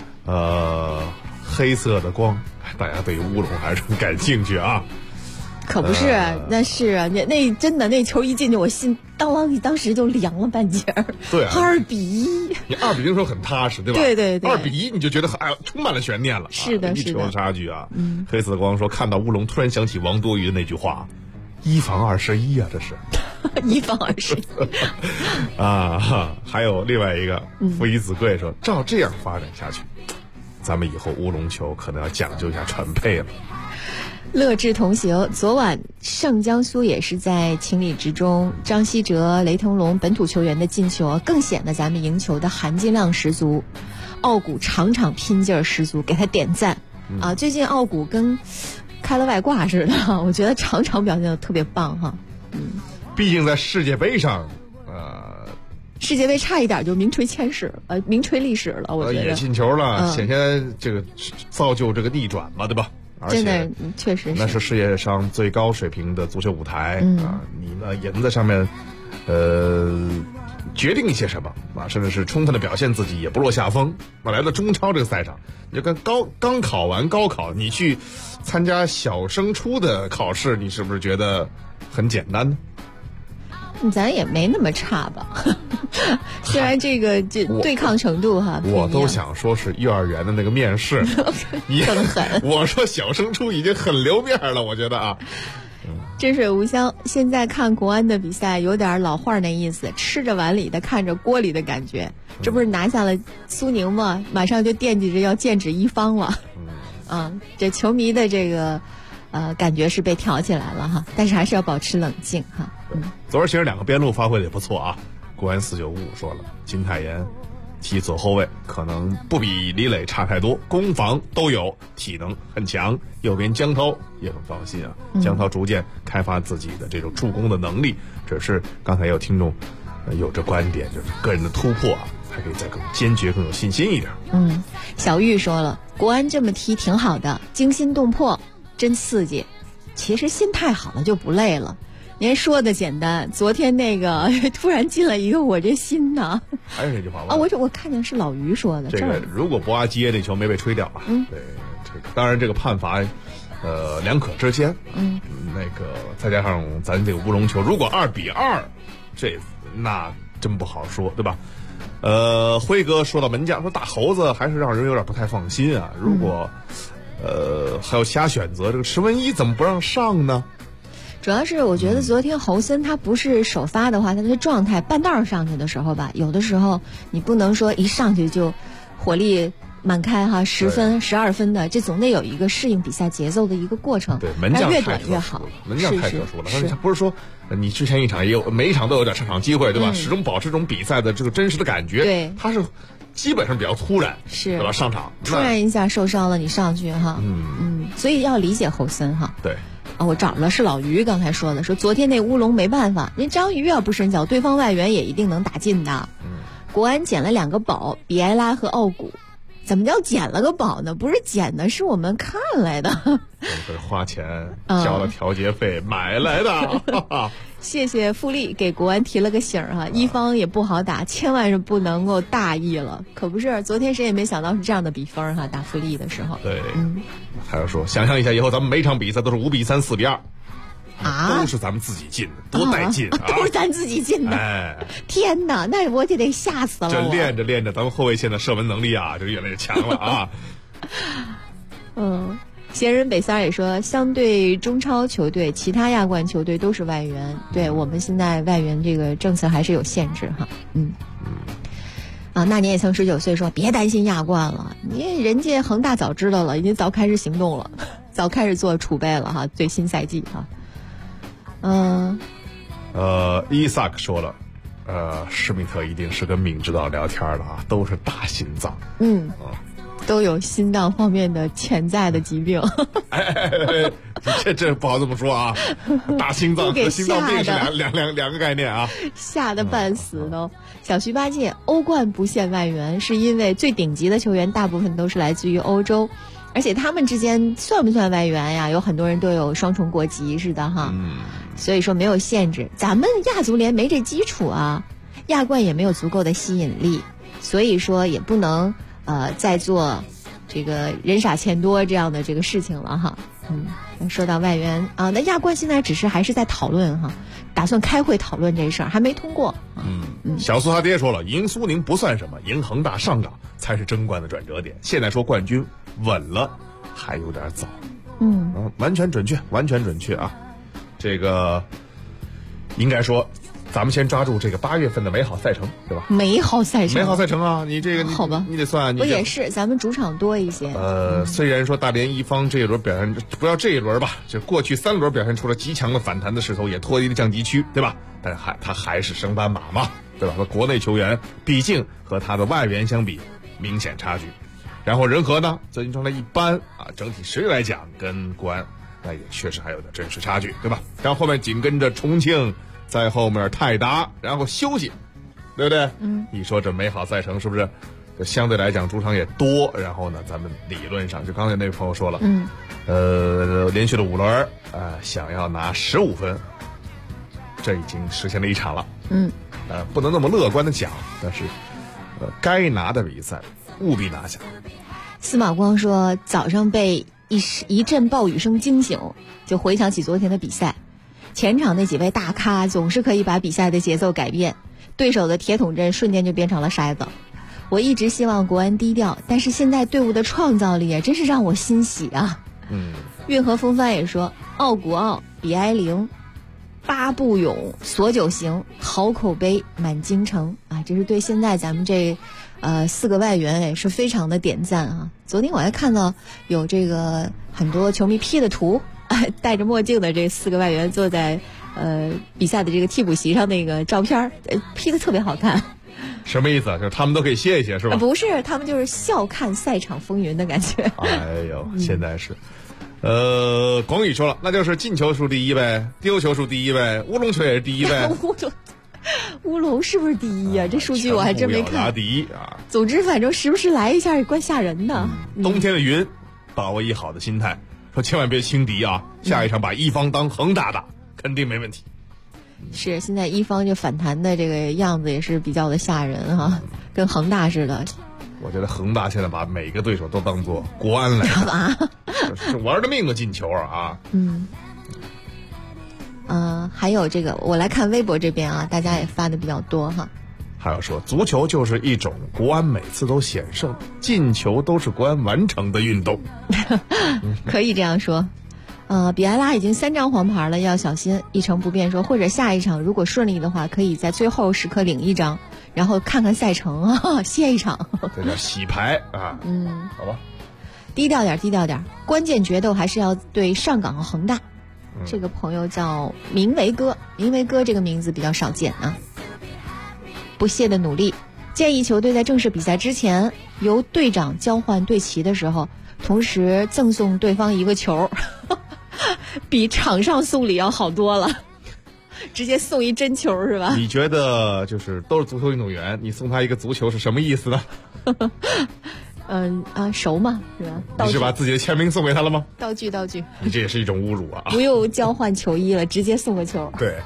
黑色的光，大家对于乌龙还是很感兴趣可不是，那是啊，那真的那球一进去，我心当时就凉了半截儿。 对啊 ，2-1， 你2-0的时候很踏实，对吧？ 对对对 ，2-1你就觉得充满了悬念了。 是的，是的， 一球的差距啊。黑色光说看到乌龙，突然想起王多鱼的那句话：“1防21啊，这是。 ”1防21 啊！还有另外一个父以子贵说，照这样发展下去，咱们以后乌龙球可能要讲究一下传配了。 乐智同行，昨晚上江苏也是在情理之中，张稀哲、雷腾龙本土球员的进球更显得咱们赢球的含金量十足。奥古场拼劲儿十足，给他点赞啊！最近奥古跟开了外挂似的，我觉得场表现的特别棒哈。 毕竟在世界杯上， 世界杯差一点就名垂历史了，我觉得也进球了，显现这个造就这个逆转嘛，对吧？而且真的确实是， 那是世界上最高水平的足球舞台啊！你呢也能在上面，决定一些什么啊，甚至是充分的表现自己，也不落下风。那来到中超这个赛场，你就跟刚考完高考，你去参加小升初的考试，你是不是觉得很简单呢？ 咱也没那么差吧，虽然这对抗程度哈， 我都想说是幼儿园的那个面试， 更狠。 我说小升初已经很留面了，我觉得啊。 真水无香，现在看国安的比赛有点老话那意思，吃着碗里的看着锅里的感觉。这不是拿下了苏宁吗？马上就惦记着要剑指一方了。这球迷的这个感觉是被挑起来了哈，但是还是要保持冷静哈。 昨儿其实2个边路发挥的也不错啊。国安495说了，金泰妍踢左后卫可能不比李磊差太多，攻防都有，体能很强。右边江涛也很放心啊，江涛逐渐开发自己的这种助攻的能力。只是刚才有听众有这观点，就是个人的突破啊，还可以再更坚决、更有信心一点。 小玉说了，国安这么踢挺好的，惊心动魄，真刺激。其实心态好了就不累了。您说的简单，昨天那个突然进了一个，我这心呢？ 还有这句话吗？ 我看见是老于说的。 这个如果博阿基耶那球没被吹掉啊，对，这个当然这个判罚，两可之间。那个再加上咱这个乌龙球，如果2-2，那真不好说，对吧？辉哥说到门将，说大猴子还是让人有点不太放心啊。如果还有其他选择，这个池文一怎么不让上呢？ 主要是我觉得昨天侯森他不是首发的话，他的状态半道上去的时候吧，有的时候你不能说一上去就火力满开哈，10分12分的，这总得有一个适应比赛节奏的一个过程。 对，门将越短越好， 门将太特殊了。他不是说你之前一场也有，每一场都有点上场机会，对吧？始终保持这种比赛的这个真实的感觉。 对， 他是基本上比较突然， 是对吧？上场突然一下受伤了，你上去哈，所以要理解侯森哈。 对。 我找了是老于刚才说的，说昨天那乌龙没办法，人章鱼要不伸脚，对方外援也一定能打进的。国安捡了2个宝，比埃拉和奥古。怎么叫捡了个宝呢？不是捡的，是我们看来的。 我们是花钱交了调节费买来的。 谢谢富力给国安提了个醒哈，一方也不好打，千万是不能够大意了。可不是，昨天谁也没想到是这样的比分哈，打富力的时候。 对，还有说，想象一下以后咱们每场比赛都是5-3、4-2。都是咱们自己进的，多带劲啊！ 都是咱自己进的。天哪，那我就得吓死了。 这练着练着，咱们后卫线的射门能力啊，就越来越强了啊。 闲人北三也说，相对中超球队，其他亚冠球队都是外援。对，我们现在外援这个政策还是有限制哈。那年也曾19岁说，别担心亚冠了，人家恒大早知道了，已经早开始行动了，早开始做储备了哈，最新赛季哈。 伊萨克说了，施密特一定是跟闵指导聊天的啊，都是大心脏， 都有心脏方面的潜在的疾病。 这不好这么说啊，大心脏和心脏病是两个概念啊， 吓得半死都。小徐八戒，欧冠不限外援，是因为最顶级的球员大部分都是来自于欧洲。而且他们之间算不算外援呀？有很多人都有双重国籍似的哈，所以说没有限制。咱们亚足联没这基础啊，亚冠也没有足够的吸引力，所以说也不能再做这个人傻钱多这样的这个事情了哈。说到外援啊，那亚冠现在只是还是在讨论哈，打算开会讨论这事儿，还没通过。 小苏他爹说了，赢苏宁不算什么，赢恒大、上港才是争冠的转折点。现在说冠军稳了，还有点早。完全准确，完全准确啊！这个应该说，咱们先抓住这个8月份的美好赛程，对吧？ 美好赛程啊！你这个好吧？ 你得算， 不也是咱们主场多一些。 虽然说大连一方这一轮表现，不要这一轮吧，就过去3轮表现出了极强的反弹的势头，也脱离了降级区，对吧？但是他还是升班马嘛，对吧？他国内球员毕竟和他的外援相比，明显差距。然后人和呢，最近状态一般啊，整体实力来讲跟国安那也确实还有点真实差距，对吧？然后后面紧跟着重庆，在后面泰达，然后休息，对不对？你说这美好赛程是不是相对来讲主场也多？然后呢，咱们理论上就刚才那位朋友说了，连续的5轮，想要拿15分，这已经实现了1场了。不能那么乐观的讲，但是该拿的比赛务必拿下。 司马光说，早上被一阵暴雨声惊醒，就回想起昨天的比赛，前场那几位大咖总是可以把比赛的节奏改变，对手的铁桶阵瞬间就变成了筛子。我一直希望国安低调，但是现在队伍的创造力真是让我欣喜啊。运河风帆也说，奥古奥、比埃灵、八步泳、索九行，好口碑满京城啊！这是对现在咱们这4个外援也是非常的点赞啊。昨天我还看到有这个很多球迷 P 的图，戴着墨镜的这4个外援坐在比赛的这个替补席上那个照片，P 的特别好看。 什么意思啊？就是他们都可以歇一歇是吧？ 不是，他们就是笑看赛场风云的感觉。 哎呦，现在是。广宇说了，那就是进球数第1呗，丢球数第1呗，乌龙球也是第1呗。 乌龙是不是第1啊？这数据我还真没看。 第1啊。 总之，反正时不时来一下也怪吓人的。 冬天的云，把握一好的心态，说千万别轻敌啊！下一场把一方当恒大打，肯定没问题。 是，现在一方就反弹的这个样子也是比较的吓人哈，跟恒大似的。 我觉得恒大现在把每个对手都当作国安来打，是玩了命的进球啊！ 还有这个，我来看微博这边啊，大家也发的比较多哈。 还有说，足球就是一种国安每次都险胜，进球都是国安完成的运动。 可以这样说。比埃拉已经3张黄牌了，要小心。一成不变说，或者下一场如果顺利的话，可以在最后时刻领1张，然后看看赛程啊，歇一场。 这叫洗牌啊。好吧。 低调点，关键决斗还是要对上港和恒大。这个朋友叫明维哥这个名字比较少见啊。不懈的努力，建议球队在正式比赛之前，由队长交换队旗的时候，同时赠送对方1个球。比场上送礼要好多了，直接送一真球是吧？ 你觉得就是都是足球运动员，你送他一个足球是什么意思呢？ 熟嘛是吧？ 你是把自己的签名送给他了吗？ 道具， 你这也是一种侮辱啊！ 不用交换球衣了，直接送个球。 对。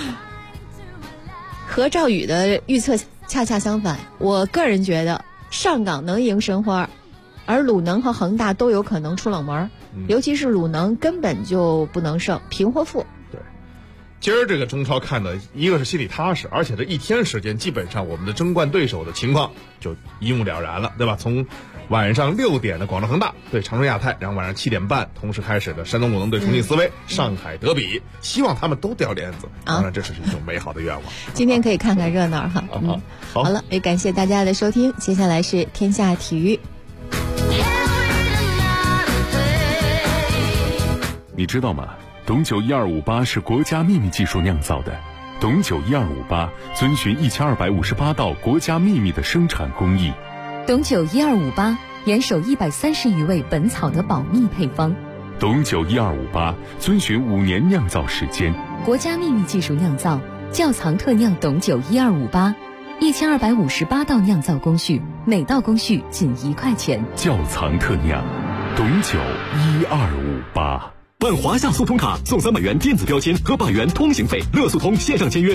和赵宇的预测恰恰相反，我个人觉得上港能赢申花，而鲁能和恒大都有可能出冷门。尤其是鲁能根本就不能胜，平或负。 对，今儿这个中超看的一个是心里踏实，而且这1天时间，基本上我们的争冠对手的情况就一目了然了，对吧？从晚上6点的广州恒大对长春亚泰，然后晚上7点半同时开始的山东鲁能对重庆斯威，上海德比，希望他们都掉链子。当然，这是一种美好的愿望。 今天可以看看热闹哈。好了，也感谢大家的收听，接下来是天下体育。 你知道吗？董酒1258是国家秘密技术酿造的。董酒1258遵循1258道国家秘密的生产工艺。 董酒1258严守130余味本草的保密配方。 董酒1258遵循5年酿造时间。 国家秘密技术酿造，窖藏特酿董酒1258，1258道酿造工序，每道工序仅1块钱。 窖藏特酿，董酒1258。 办华夏速通卡送300元电子标签和100元通行费，乐速通线上签约